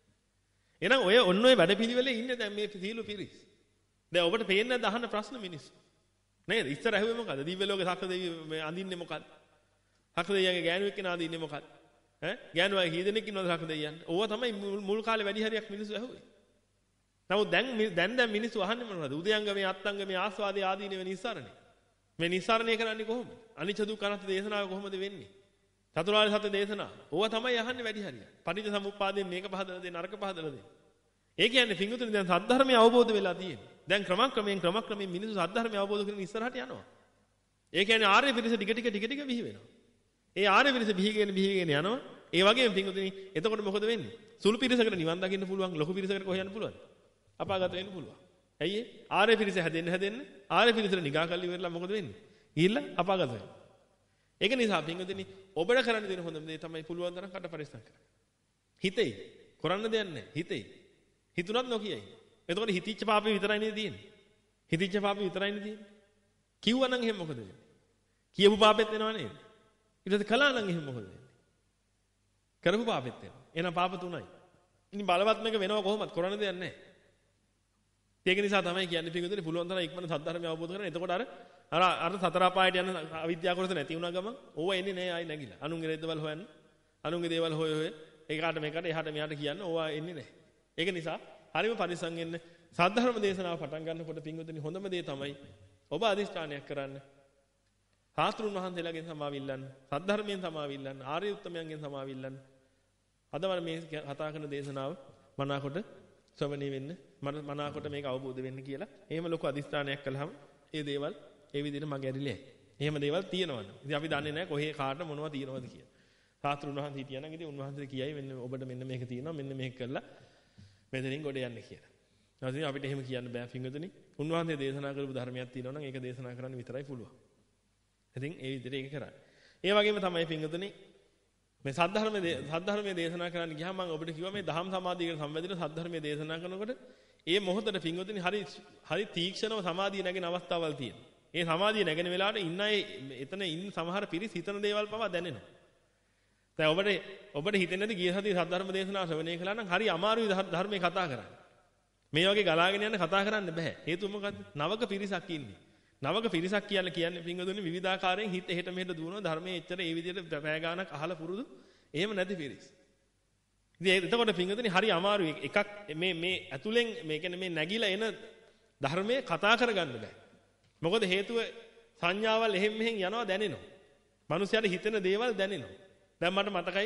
එහෙනම් ඔය ඔන්න ඔය වැඩපිළිවෙලේ ඉන්නේ දැන් මේ සීල පිරිස්. දැන් ඔබට පේන්නේ නැද්ද අහන්න ප්‍රශ්න මිනිස්සු? නේද? ඉස්සර ඇහුවේ මොකද? දිව්‍ය ලෝකේ සක්‍ර දෙවියෝ මේ අඳින්නේ මොකද? සක්‍ර දෙවියන්ගේ ගෑනුවෙක් කෙනා අඳින්නේ මොකද? ඈ? ගෑනුවා කීදෙනෙක් ඉන්නවද සක්‍ර දෙවියන්? ඕවා තමයි මුල් කාලේ වැඩි හරියක් මිනිස්සු ඇහුවේ. නමුත් දැන් දැන් දැන් මිනිස්සු අහන්නේ මොනවද? උදයංගමේ අත්තංගමේ ආස්වාදයේ ආදීනේ නිස්සාරණේ. මේ නිස්සාරණය කරන්නේ කොහොමද? අනිච්ච දුක්ඛ අනාත්ම දේශනාව කොහොමද වෙන්නේ? චතුරාර්ය සත්‍ය දේශනාව. ඕවා තමයි අහන්නේ වැඩි හරියක්. පටිච්ච සමුප්පාදයෙන් මේක පහදලා දෙන්න අරක පහදලා දෙන්න. ඒ කියන්නේ පිංගුතුනි දැන් සද්ධර්මය අවබෝධ වෙලා තියෙන්නේ. දැන් ක්‍රමක්‍රමයෙන් ක්‍රමක්‍රමයෙන් මිනිස්සු සද්ධර්මය අවබෝධ කරගෙන ඉස්සරහට යනවා. ඒ කියන්නේ ආර්ය පිරිස ටික ටික ටික ටික බිහි වෙනවා. ඒ ආර්ය පිරිස බිහිගෙන බිහිගෙන යනවා. ඒ වගේම පිංගුතුනි එතකොට මොකද වෙන්නේ? සුළු පිරිසකට නිවන් දකින්න පුළුවන්, ලොකු පිරිසකට කොහේ යන්න පුළුවන්ද? අපාගත වෙන්න පුළුවන්. ඇයි ඒ? ආර්ය පිරිස හැදෙන්න හැදෙන්න ආර්ය පිරිසට නිගා කරලා ඉවරලා මොකද වෙන්නේ? ගිහිල්ලා අපාගත වෙනවා. ඒක නිසා පින්වතුනි ඔබට කරන්න දෙන හොඳම දේ තමයි පුළුවන් තරම් කට පරිස්සම් කරන්න. හිතේ කරන්න දෙයක් නැහැ. හිතේ. හිතුණත් නොකියයි. එතකොට හිතිච්ච පාපේ විතරයි නේද තියෙන්නේ? හිතිච්ච පාපේ විතරයි නේද තියෙන්නේ? කිව්වනම් එහෙම මොකද වෙන්නේ? කියපු පාපෙත් වෙනව නේද? ඊට පස්සේ කළා නම් එහෙම මොකද වෙන්නේ? කරපු පාපෙත් වෙනවා. එහෙනම් පාප තුනයි. ඉතින් බලවත් මේක වෙනව කොහොමද? කරන්න දෙයක් නැහැ. ඒක නිසා තමයි කියන්නේ පිටුදේ පුළුවන් තරම් ඉක්මන සද්ධර්මය අවබෝධ කරගන්න. එතකොට අර අර අර සතර අපායට යන අවිද්‍යාව කොටස නැති වුණා ගමන් ඕවා එන්නේ නැහැ ආයි නැගිලා. අනුන්ගේ රෙද්දවල හොයන්න. අනුන්ගේ දේවල් හොය හොය ඒකට මේකට එහාට මෙහාට කියන්න ඕවා එන්නේ නැහැ. ඒක නිසා හරිම පරිස්සම් වෙන්න. සද්ධර්ම දේශනාව පටන් ගන්නකොට පිටුදේ හොඳම දේ තමයි ඔබ අදිෂ්ඨානයක් කරන්න. සාස්ත්‍රුන් වහන්සේලාගෙන් සමාවිල්ලන්න. සද්ධර්මයෙන් සමාවිල්ලන්න. ආර්ය උත්තමයන්ගෙන් සමාවිල්ලන්න. අද මම මේ කතා කරන දේශනාව මනාකොට ශ්‍රවණය වෙන්න මට මනාකොට මේක අවබෝධ වෙන්න කියලා එහෙම ලොකු අදිස්ථානයක් කළාම ඒ දේවල් ඒ විදිහට මගේ ඇරිලයි. එහෙම දේවල් තියෙනවද? ඉතින් අපි දන්නේ නැහැ කොහේ කාට මොනවද තියෙනවද කියලා. සාස්ත්‍රුන් වහන්සේ හිටියා නම් ඉතින් උන්වහන්සේ කියයි මෙන්න ඔබට මෙන්න මේක තියෙනවා මෙන්න මේක කරලා මෙතනින් ගොඩ යන්න කියලා. නැත්නම් අපිට එහෙම කියන්න බෑ පින්වතුනි. උන්වහන්සේ දේශනා කරපු ධර්මයක් තියෙනවා නම් ඒක දේශනා කරන්න විතරයි පුළුවන්. ඉතින් ඒ විදිහට ඒක කරන්නේ. ඒ වගේම තමයි පින්වතුනි මේ සද්ධර්මයේ සද්ධර්මයේ දේශනා කරන්න ගියාම මම ඔබට කිව්වා මේ දහම් සමාධියකට සම්බන්ධව සද්ධර්මයේ දේශනා කරනකොට ඒ මොහොතේ පින්වතුනි හරි හරි තීක්ෂණව සමාධිය නැගෙන අවස්ථාවල් තියෙනවා. ඒ සමාධිය නැගෙන වෙලාවට ඉන්න අය එතන ඉන්න සමහර පිරිස් හිතන දේවල් පවා දැනෙනවා. දැන් ඔබට ඔබට හිතෙන්නේ නැති ගිය සතියේ සද්ධර්ම දේශනාව ශ්‍රවණය කළා නම් හරි අමාරුයි ධර්මයේ කතා කරන්න. මේ වගේ ගලාගෙන යන කතා කරන්න බෑ. හේතුව මොකද්ද? නවක පිරිසක් ඉන්නේ. නවක පිරිසක් කියලා කියන්නේ පින්වතුනි විවිධාකාරයෙන් හිත එහෙට මෙහෙට දුවනවා ධර්මයේ එච්චර ඒ විදිහට පැය ගානක් අහලා පුරුදු එහෙම නැති පිරිස්. ඉතින් එතකොට පින්වතුනි හරි අමාරුයි. එකක් මේ මේ ඇතුලෙන් මේ කියන්නේ මේ නැగిලා එන ධර්මයේ කතා කරගන්න බෑ. මොකද හේතුව සංඥාවල් එහෙම මෙහෙන් යනවා දැනෙනවා. මිනිස්යාට හිතෙන දේවල් දැනෙනවා. දැන් මට මතකයි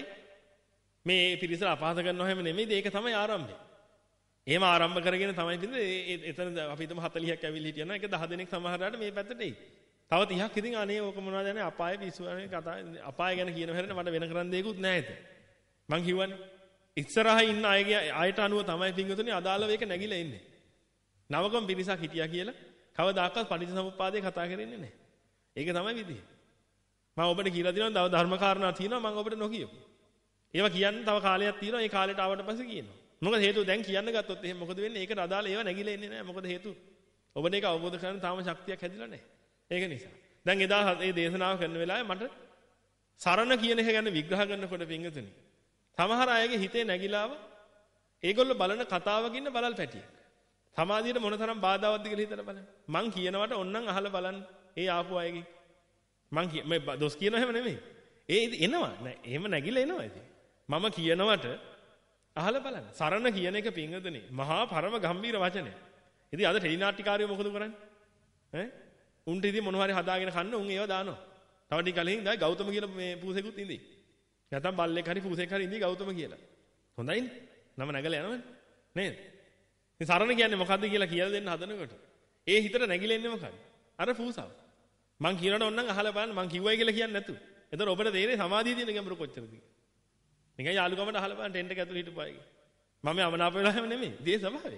මේ පිරිසට අපහාස කරනවා හැම නෙමෙයි ඒක තමයි ආරම්භය. එහෙම ආරම්භ කරගෙන තමයි පින්නේ එතන අපි හිතමු හතළිහක් ඇවිල්ලා හිටියනවා. ඒක දහ දෙනෙක් සමහරවිට මේ පැත්තට එයි. තව තිහක් ඉතින් අනේ ඕක මොනවද යන්නේ අපාය පිස්සු අනේ කතා අපාය ගැන කියනව හැරෙන්න මට වෙන කරන්න දෙයක්වත් නැහැ එතන. මං කියවනේ ඉස්සරහා ඉන්න අයගේ අයට අනුව තමයි පින්වතුනි අදාළව ඒක නැగిලා එන්නේ. නවකම් පිරිසක් හිටියා කියලා කවදාකවත් පටිච්චසමුප්පාදේ කතා කරන්නේ නැහැ. ඒක තමයි විදිය. මම ඔබට කියලා දෙනවා තව ධර්ම කාරණා තියෙනවා මම ඔබට නොකියපු. ඒවා කියන්න තව කාලයක් තියෙනවා. ඒ කාලෙට ආවට පස්සේ කියනවා. මොකද හේතුව දැන් කියන්න ගත්තොත් එහෙනම් මොකද වෙන්නේ? ඒකට අදාළ ඒවා නැగిලා එන්නේ නැහැ. මොකද හේතුව ඔබට ඒක අවබෝධ කරගන්න තාම ශක්තියක් හැදිලා නැහැ. ඒක නිසා. දැන් එදා මේ දේශනාව කරන වෙලාවේ මට සරණ කියන එක ගැන විග්‍රහ කරනකොට පින්වතුනි සමහර අයගේ හිතේ නැగిලාව ඒගොල්ලෝ බලන කතාවක ඉන්න බලල් පැටියෙක්. සමාධියට මොනතරම් බාධාවත්ද කියලා හිතලා බලන්න. මං කියනවට ඕන්නම් අහලා බලන්න. ඒ ආපු අයගේ මං මේ දොස් කියනව එහෙම නෙමෙයි. ඒ එනවා නෑ එහෙම නැగిලා එනවා ඉතින්. මම කියනවට අහලා බලන්න. සරණ කියන එක පින්වතුනි මහා පරම ගම්බීර වචනයක්. ඉතින් අද ටෙලිනාට්‍යකාරයෝ මොකද කරන්නේ? ඈ උන්ට ඉතින් මොනවා හරි හදාගෙන කන්න උන් ඒව දානවා. තව ටික කලින් දැන් ගෞතම කියලා මේ පූසෙකුත් ඉඳී. නැත්නම් බල්ලෙක් හරි පූසෙක් හරි ඉඳී ගෞතම කියලා. හොඳයිනේ. නම නැගලා යනවනේ. නේද? මේ සරණ කියන්නේ මොකද්ද කියලා කියලා දෙන්න හදනකොට ඒ හිතට නැగిලා ඉන්නේ මොකද්ද? අර පූසාව. මං කියනකොට ඕන්නම් අහලා බලන්න මං කිව්වයි කියලා කියන්නේ නැතු. එතකොට ඔබට තේරෙන්නේ සමාධිය තියෙන ගැඹුර කොච්චරද කියලා. නිකන් යාළුකමට අහලා බලන්න ටෙන්ට් එක ඇතුළේ හිටපුවායි. මම යමනාප වෙලා හැම නෙමෙයි. දේ ස්වභාවය.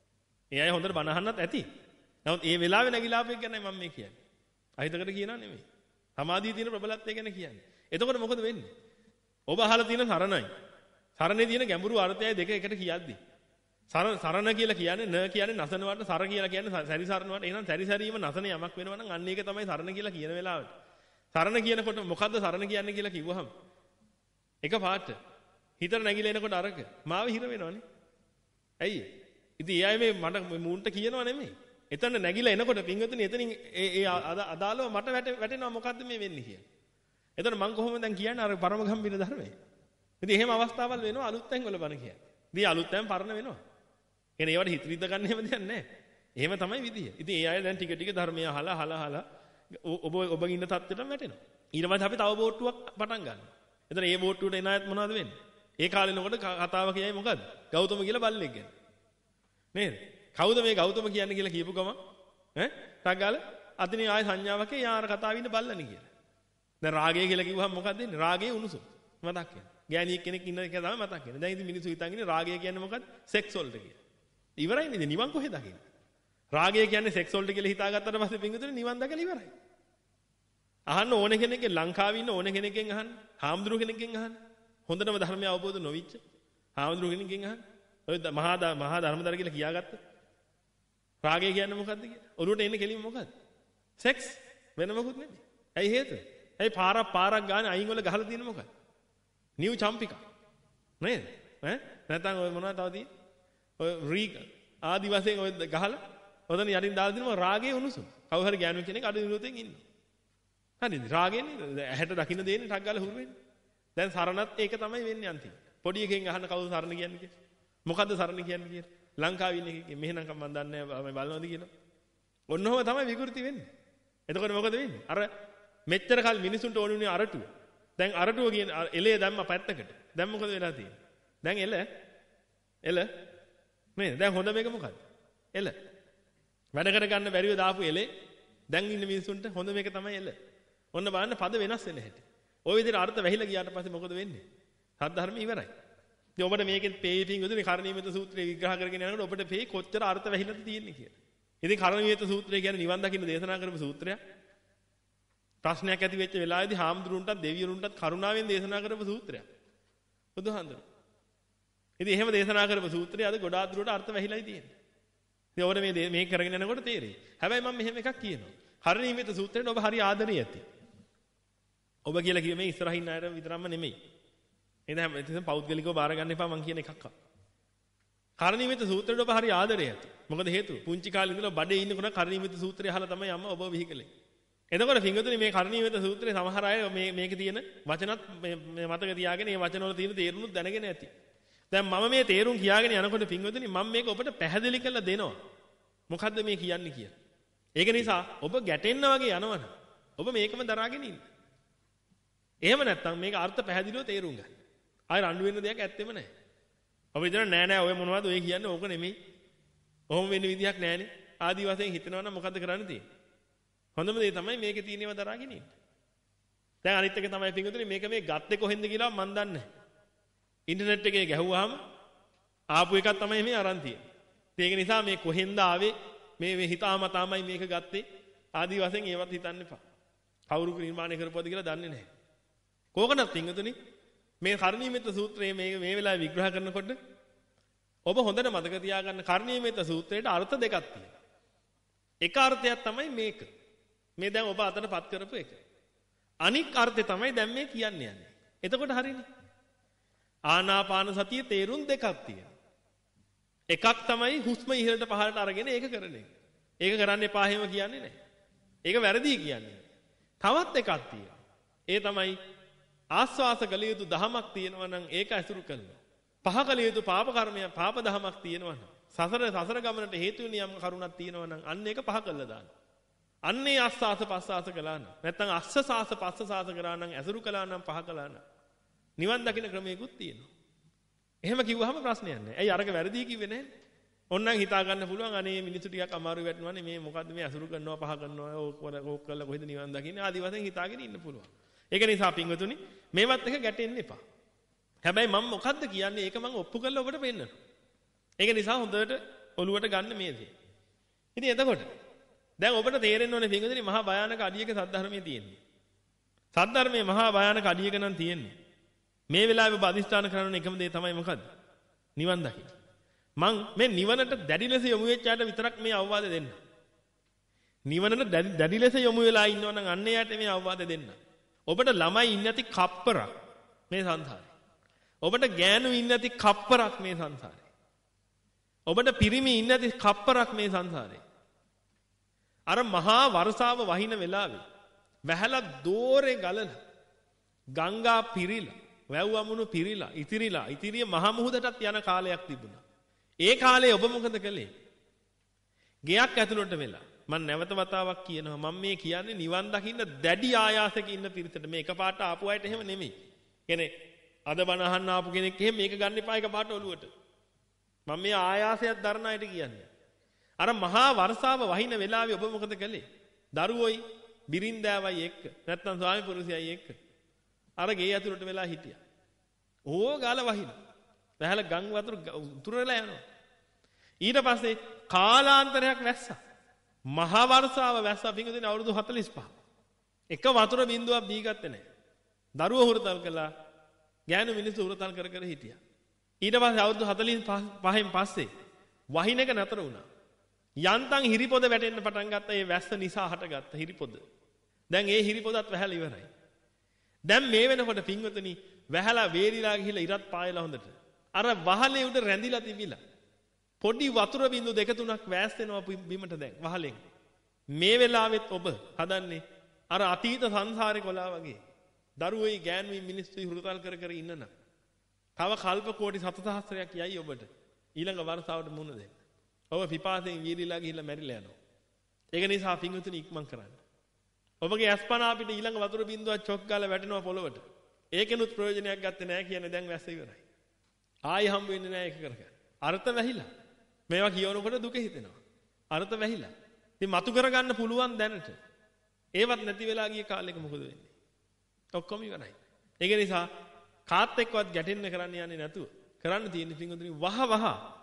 ඒ අය හොඳට බණ අහන්නත් ඇති. නමුත් ඒ වෙලාවේ නැగిලා ආපෙක් ගැනයි මම මේ කියන්නේ. අහිතකට කියනවා නෙමෙයි. සමාධිය තියෙන ප්‍රබලත්වය ගැන කියන්නේ. එතකොට මොකද වෙන්නේ? ඔබ අහලා තියෙන සරණයි. සරණේ තියෙන ගැඹුරු අර්ථයයි දෙක එකට කියද්දී. සරණ සරණ කියලා කියන්නේ න කියන්නේ නසනවට සර කියලා කියන්නේ සැරිසරනවට. එහෙනම් සැරිසැරීම නසන යමක් වෙනවා නම් අන්න ඒක තමයි සරණ කියලා කියන වෙලාවට. සරණ කියනකොට මොකද්ද සරණ කියන්නේ කියලා කිව්වහම එක පාට හිතට නැగిලා එනකොට අරක මාව හිර වෙනවනේ. ඇයි? ඉතින් ඒ අය මේ මට මූන්ට කියනවා නෙමෙයි. එතන නැగిලා එනකොට පින්වතුනි එතනින් ඒ ඒ අදාළව මට වැටෙනවා මොකද්ද මේ වෙන්නේ කියලා. එතන මම කොහොමද දැන් කියන්නේ අර පරම ගම්බීර ධර්මයේ. ඉතින් එහෙම අවස්ථාවල් වෙනවා අලුත් තැන් වල බණ කියන්නේ. ඉතින් අලුත් තැන් පරණ වෙනවා. එනේ ඒවට හිත රිද්ද ගන්න එහෙම දෙයක් නැහැ. එහෙම තමයි විදිය. ඉතින් ඒ අය දැන් ටික ටික ධර්මය අහලා අහලා අහලා ඔබ ඔබ ඉන්න තත්ත්වයටම වැටෙනවා. ඊට පස්සේ අපි තව බෝට්ටුවක් පටන් ගන්නවා. එතන ඒ බෝට්ටුවට එන අයත් මොනවද වෙන්නේ? ඒ කාලේ නකොට කතාව කියයි මොකද්ද? ගෞතම කියලා බල්ලෙක් ගැන. නේද? කවුද මේ ගෞතම කියන්නේ කියලා කියපු ගම ඈ ටක් ගාලා අදිනේ ආය සංඥාවක යාර කතාවේ ඉන්න බල්ලනේ කියලා. දැන් රාගය කියලා කිව්වහම මොකක්ද වෙන්නේ? රාගයේ උණුසුම. මතක් වෙනවා. ගෑණියෙක් කෙනෙක් ඉන්න එක තමයි මතක් වෙන්නේ. දැන් ඉතින් මිනිස්සු හිතන් ඉන්නේ රාගය කියන්නේ මොකද්ද? සෙක්ස් වලට කියලා. ඉවරයි නේද? නිවන් කොහෙද දකින්නේ? රාගය කියන්නේ සෙක්ස් වලට කියලා හිතාගත්තට පස්සේ පින්විතනේ නිවන් දැකලා ඉවරයි. අහන්න ඕන කෙනෙක්ගෙන් ලංකාවේ ඉන්න ඕන කෙනෙක්ගෙන් අහන්න. හාමුදුරු කෙනෙක්ගෙන් අහන්න. හොඳටම ධර්මය අවබෝධ නොවිච්ච හාමුදුරු කෙනෙක්ගෙන් අහන්න. ඔය මහා මහා ධර්මදර කියලා කියාගත්ත. රාගය කියන්නේ මොකද්ද කියලා? ඔළුවට එන්නේ කෙලින්ම මොකද්ද? සෙක්ස් වෙන මොකුත් නෙමෙයි. ඇයි හේතුව? ඇයි පාරක් පාරක් ගානේ අයින් වල ගහලා තියෙන්නේ මොකද්ද? නිව් චම්පිකා. නේද? ඈ නැත්නම් ඔය මොනවද තව තියෙන්නේ? ඔය රීග ආදි වශයෙන් ඔය ගහලා ඔතන යටින් දාලා දිනවා රාගයේ උණුසුම. කවුරු හරි ගෑනු කෙනෙක් අඩු විරෝධයෙන් ඉන්නවා. හරිද? රාගයෙන් ඇහැට දකින්න දෙන්නේ ටක් ගාලා හුරු වෙන්නේ. දැන් සරණත් ඒක තමයි වෙන්නේ අන්තිම. පොඩි එකෙන් අහන්න කවුද සරණ කියන්නේ කියලා? මොකද්ද සරණ කියන්නේ කියලා? ලංකාවේ ඉන්න එකෙක් මෙහෙනම් මම දන්නේ නැහැ මම බලනවාද කියලා. ඔන්නෝම තමයි විකෘති වෙන්නේ. එතකොට මොකද වෙන්නේ? අර මෙච්චර කල් මිනිසුන්ට ඕන වුණේ අරටුව. දැන් අරටුව කියන එලේ දැම්ම පැත්තකට. දැන් මොකද වෙලා තියෙන්නේ? දැන් එල එල නේද? දැන් හොඳ මේක මොකද්ද? එල. වැඩ කර ගන්න බැරිව දාපු එලේ දැන් ඉන්න මිනිසුන්ට හොඳ මේක තමයි එල. ඔන්න බලන්න පද වෙනස් වෙන හැටි. ওই විදිහට අර්ථ වැහිලා ගියාට පස්සේ මොකද වෙන්නේ? සද්ධර්ම ඉවරයි. ඉතින් ඔබට මේකෙන් පේපින් උදේ කරණීයමෙත සූත්‍රය විග්‍රහ කරගෙන යනකොට ඔබට පේ කොච්චර අර්ථ වැහිලාද තියෙන්නේ කියලා. ඉතින් කරණීයමෙත සූත්‍රය කියන්නේ නිවන් දකින්න දේශනා කරපු සූත්‍රයක්. ප්‍රශ්නයක් ඇති වෙච්ච වෙලාවේදී හාමුදුරුන්ටත් දෙවියරුන්ටත් කරුණාවෙන් දේශනා කරපු සූත්‍රයක්. බුදුහාඳුරු. ඉතින් එහෙම දේශනා කරපු සූත්‍රය අද ගොඩාක් දුරට අර්ථ වැහිලායි තියෙන්නේ. ඉතින් ඔබට මේ මේක කරගෙන යනකොට තේරෙයි. හැබැයි මම මෙහෙම එකක් කියනවා. කරණීයමෙත සූත්‍රයට ඔබ හරි ආදරේ ඇති. ඔබ කියලා කිව්වේ මේ ඉස්සරහින් අයර විතරක්ම නෙමෙයි. එහෙනම් හැම තිස්සෙම පෞද්ගලිකව බාර ගන්න එපා මං කියන එකක්. කරණීයමෙත සූත්‍රයට ඔබ හරි ආදරය ඇති. මොකද හේතුව? පුංචි කාලේ ඉඳලා බඩේ ඉන්නකොට කරණීයමෙත සූත්‍රය අහලා තමයි අම්මා ඔබ විහිකලේ. එතකොට පින්වතුනි මේ කරණීයමෙත සූත්‍රයේ සමහර අය මේ මේකේ තියෙන වචනත් මේ මතක තියාගෙන මේ වචන වල තියෙන තේරුණුත් දැනගෙන ඇති. දැන් මම මේ තේරුම් කියාගෙන යනකොට පින්වතුනි මම මේක ඔබට පැහැදිලි කරලා දෙනවා. මොකද්ද මේ කියන්නේ කියලා. ඒක නිසා ඔබ ගැටෙන්න වගේ යනවනම් ඔබ මේකම දරාගෙන ඉන්න. එහෙම නැත්නම් මේක අර්ථ පැහැදිලිව තේරුම් ගන්න. ආයෙ රණ්ඩු වෙන්න දෙයක් ඇත්තෙම නැහැ. ඔබ හිතන නෑ නෑ ඔය මොනවද ඔය කියන්නේ ඕක නෙමෙයි. ඔහොම වෙන්න විදියක් නෑනේ. ආදි වශයෙන් හිතනවා නම් මොකද්ද කරන්න තියෙන්නේ? හොඳම දේ තමයි මේකේ තියෙනව දරාගෙන ඉන්න. දැන් අනිත් එක තමයි පින්වතුනි මේක මේ ගත්තේ කොහෙන්ද කියලා මම දන්නේ නැහැ. ඉන්ටර්නෙට් එකේ ගැහුවාම ආපු එකක් තමයි මේ අරන් තියෙන්නේ. ඒක නිසා මේ කොහෙන්ද ආවේ මේ මේ හිතාමතාමයි මේක ගත්තේ ආදි වශයෙන් ඒවත් හිතන්න එපා. කවුරු නිර්මාණය කරපුවද කියලා දන්නේ නැහැ. කෝකනත් පින්වතුනි මේ කරණීයමෙත සූත්‍රයේ මේ මේ වෙලාවේ විග්‍රහ කරනකොට ඔබ හොඳට මතක තියාගන්න කරණීයමෙත සූත්‍රයට අර්ථ දෙකක් තියෙනවා. එක අර්ථයක් තමයි මේක. මේ දැන් ඔබ අතටපත් කරපු එක. අනික් අර්ථය තමයි දැන් මේ කියන්නේ යන්නේ. එතකොට හරිනේ. ආනාපාන සතිය තේරුම් දෙකක් තියෙනවා. එකක් තමයි හුස්ම ඉහළට පහළට අරගෙන ඒක කරන එක. ඒක කරන්න එපා එහෙම කියන්නේ නැහැ. ඒක වැරදි කියන්නේ. තවත් එකක් තියෙනවා. ඒ තමයි ආස්වාස කළ යුතු දහමක් තියෙනවා නම් ඒක ඇසුරු කරනවා. පහ කළ යුතු පාප කර්මය පාප දහමක් තියෙනවා නම් සසර සසර ගමනට හේතු වෙන යම් කරුණක් තියෙනවා නම් අන්න ඒක පහ කළා දාන්න. අන්නේ ආස්වාස පස්වාස කළා නම් නැත්නම් අස්සසාස පස්සසාස කරා නම් ඇසුරු කළා නම් පහ කළා නම් නිවන් දකින්න ක්‍රමයකුත් තියෙනවා. එහෙම කිව්වහම ප්‍රශ්නයක් නැහැ. ඇයි අරක වැරදි කිව්වේ නැහැ? ඕන්නම් හිතා ගන්න පුළුවන් අනේ මිනිස්සු ටිකක් අමාරු වැටෙනවානේ මේ මොකද්ද මේ අසුරු කරනවා පහ කරනවා ඕක ඕක කරලා කොහෙද නිවන් දකින්නේ ආදි වශයෙන් හිතාගෙන ඉන්න පුළුවන්. ඒක නිසා පින්වතුනි මේවත් එක ගැටෙන්න එපා. හැබැයි මම මොකද්ද කියන්නේ ඒක මම ඔප්පු කරලා ඔබට පෙන්නනවා. ඒක නිසා හොඳට ඔලුවට ගන්න මේ දේ. ඉතින් එතකොට දැන් ඔබට තේරෙන්න ඕනේ පින්වතුනි මහා භයානක අඩියක සද්ධර්මයේ තියෙන්නේ. සද්ධර්මයේ මහා භයානක අඩියක නම් තියෙන්නේ. මේ වෙලාවේ ඔබ අදිස්ථාන කරන එකම දේ තමයි මොකද්ද? නිවන් දකින්න. මං මේ නිවනට දැඩි ලෙස යොමු වෙච්ච අයට විතරක් මේ අවවාද දෙන්න. නිවනට දැඩි ලෙස යොමු වෙලා ඉන්නවා නම් අන්න එයාට මේ අවවාද දෙන්න. ඔබට ළමයි ඉන්නේ නැති කප්පරක් මේ සංසාරේ. ඔබට ගෑනු ඉන්නේ නැති කප්පරක් මේ සංසාරේ. ඔබට පිරිමි ඉන්නේ නැති කප්පරක් මේ සංසාරේ. අර මහා වර්ෂාව වහින වෙලාවේ වැහැලා දෝරේ ගලලා ගංගා පිරිලා වැව් අමුණු පිරිලා ඉතිරිලා ඉතිරිය මහ මුහුදටත් යන කාලයක් තිබුණා. ඒ කාලේ ඔබ මොකද කළේ? ගෙයක් ඇතුළට වෙලා මම නැවත වතාවක් කියනවා මම මේ කියන්නේ නිවන් දකින්න දැඩි ආයාසයක ඉන්න පිරිසට මේ එකපාරට ආපු අයට එහෙම නෙමෙයි. කියන්නේ අද බණ අහන්න ආපු කෙනෙක් එහෙම මේක ගන්න එපා එකපාරට ඔලුවට. මම මේ ආයාසයක් දරන අයට කියන්නේ. අර මහා වර්ෂාව වහින වෙලාවේ ඔබ මොකද කළේ? දරුවෝයි බිරින්දෑවයි එක්ක නැත්නම් ස්වාමි පුරුෂයයි එක්ක අර ගේ ඇතුළට වෙලා හිටියා. ඕ ගාල වහින. වැහලා ගම් වතුර උතුරලා යනවා. ඊට පස්සේ කාලාන්තරයක් වැස්සා. මහා වර්ෂාව වැස්සා පිටුදින අවුරුදු හතළිස් පහ. එක වතුර බින්දුවක් දී ගත්තේ නැහැ. දරුවෝ හුරතල් කළා. ගෑනු මිනිස්සු හුරතල් කර කර හිටියා. ඊට පස්සේ අවුරුදු හතළිස් පහෙන් පස්සේ වහින එක නතර වුණා. යන්තම් හිරිපොද වැටෙන්න පටන් ගත්තා. ඒ වැස්ස නිසා හටගත්ත හිරිපොද. දැන් ඒ හිරිපොදත් වැහැලා ඉවරයි. දැන් මේ වෙනකොට පින්වතුනි වැහැලා වේලිලා ගිහිලා ඉරත් පායලා හොඳට. අර වහලේ උඩ රැඳිලා තිබිලා. පොඩි වතුර බින්දු දෙක තුනක් වැස්සෙනවා බිමට දැන් වහලෙන්. මේ වෙලාවෙත් ඔබ හදන්නේ අර අතීත සංසාරේ කොලා වගේ. දරුවෝයි ගෑනුයි මිනිස්සුයි හුරුතල් කර කර ඉන්නන. තව කල්ප කෝටි සතසහස්‍රයක් යයි ඔබට. ඊළඟ වර්ෂාවට මුහුණ දෙන්න. ඔබ පිපාසයෙන් වීරිලා ගිහිල්ලා මැරිලා යනවා. ඒක නිසා පින්වතුනි ඉක්මන් කරන්න. ඔබගේ අස්පනා අපිට ඊළඟ වතුර බින්දුවක් චොක් ගාලා වැටෙනවා පොළොවට. ඒකෙනුත් ප්‍රයෝජනයක් ගත්තේ නැහැ කියන්නේ දැන් වැස්ස ඉවරයි. ආයි හම්බ වෙන්නේ නැහැ ඒක කරගන්න. අර්ථ වැහිලා. මේවා කියවනකොට දුක හිතෙනවා. අර්ථ වැහිලා. ඉතින් මතු කරගන්න පුළුවන් දැනට. ඒවත් නැති වෙලා ගිය කාලෙක මොකද වෙන්නේ? ඔක්කොම ඉවරයි. ඒක නිසා කාත් එක්කවත් ගැටෙන්න කරන්න යන්නේ නැතුව කරන්න තියෙන පින්වතුනි වහ වහ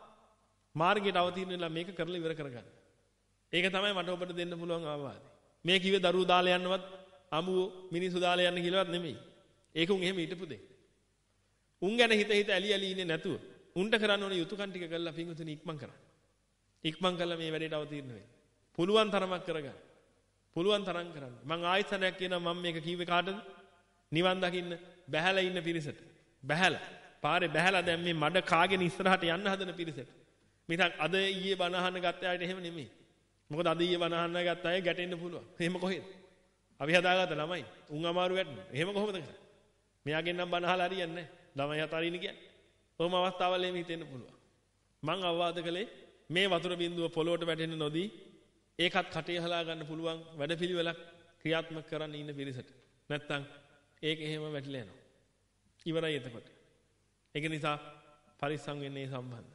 මාර්ගයට අවතීර්ණ වෙලා මේක කරලා ඉවර කරගන්න. ඒක තමයි මට ඔබට දෙන්න පුළුවන් ආවාදේ. මේ කිව්වේ දරුවෝ දාලා යන්නවත් අමුවෝ මිනිස්සු දාලා යන්න කියලාවත් නෙමෙයි. ඒක උන් එහෙම හිටපු දෙයක්. උන් ගැන හිත හිත ඇලි ඇලි ඉන්නේ නැතුව උන්ට කරන්න ඕනේ යුතුයකම් ටික කරලා පින්වතුනි ඉක්මන් කරන්න. ඉක්මන් කළා මේ වැඩේට අවතීර්ණ වෙන්න. පුළුවන් තරමක් කරගන්න. පුළුවන් තරම් කරන්න. මම ආයෙත් කියනවා මම මේක කිව්වේ කාටද? නිවන් දකින්න බැහැලා ඉන්න පිරිසට. බැහැලා. පාරේ බැහැලා දැන් මේ මඩ කාගෙන ඉස්සරහට යන්න හදන පිරිසට. මිතක් අද ඊයේ බණ අහන්න ගත්ත අයට එහෙම නෙමෙයි. මොකද අද ඊයේ බණ අහන්න ගත්ත අය ගැටෙන්න පුළුවන්. එහෙම කොහෙද? අපි හදාගත්ත ළමයි උන් අමාරු වැටෙන. එහෙම කොහොමද කරන්නේ? මෙයාගෙන් නම් බණ අහලා හරියන්නේ නැහැ. ළමයි හතරින් කියන්නේ. කොහොම අවස්ථාවල එහෙම හිතෙන්න පුළුවන්. මං අවවාද කළේ මේ වතුර බින්දුව පොළොවට වැටෙන්න නොදී ඒකත් කටේ හලා ගන්න පුළුවන් වැඩපිළිවෙලක් ක්‍රියාත්මක කරන්න ඉන්න පිරිසට. නැත්තම් ඒක එහෙම වැටිලා යනවා. ඉවරයි එතකොට. ඒක නිසා පරිස්සම් වෙන්න ඒ සම්බන්ධ.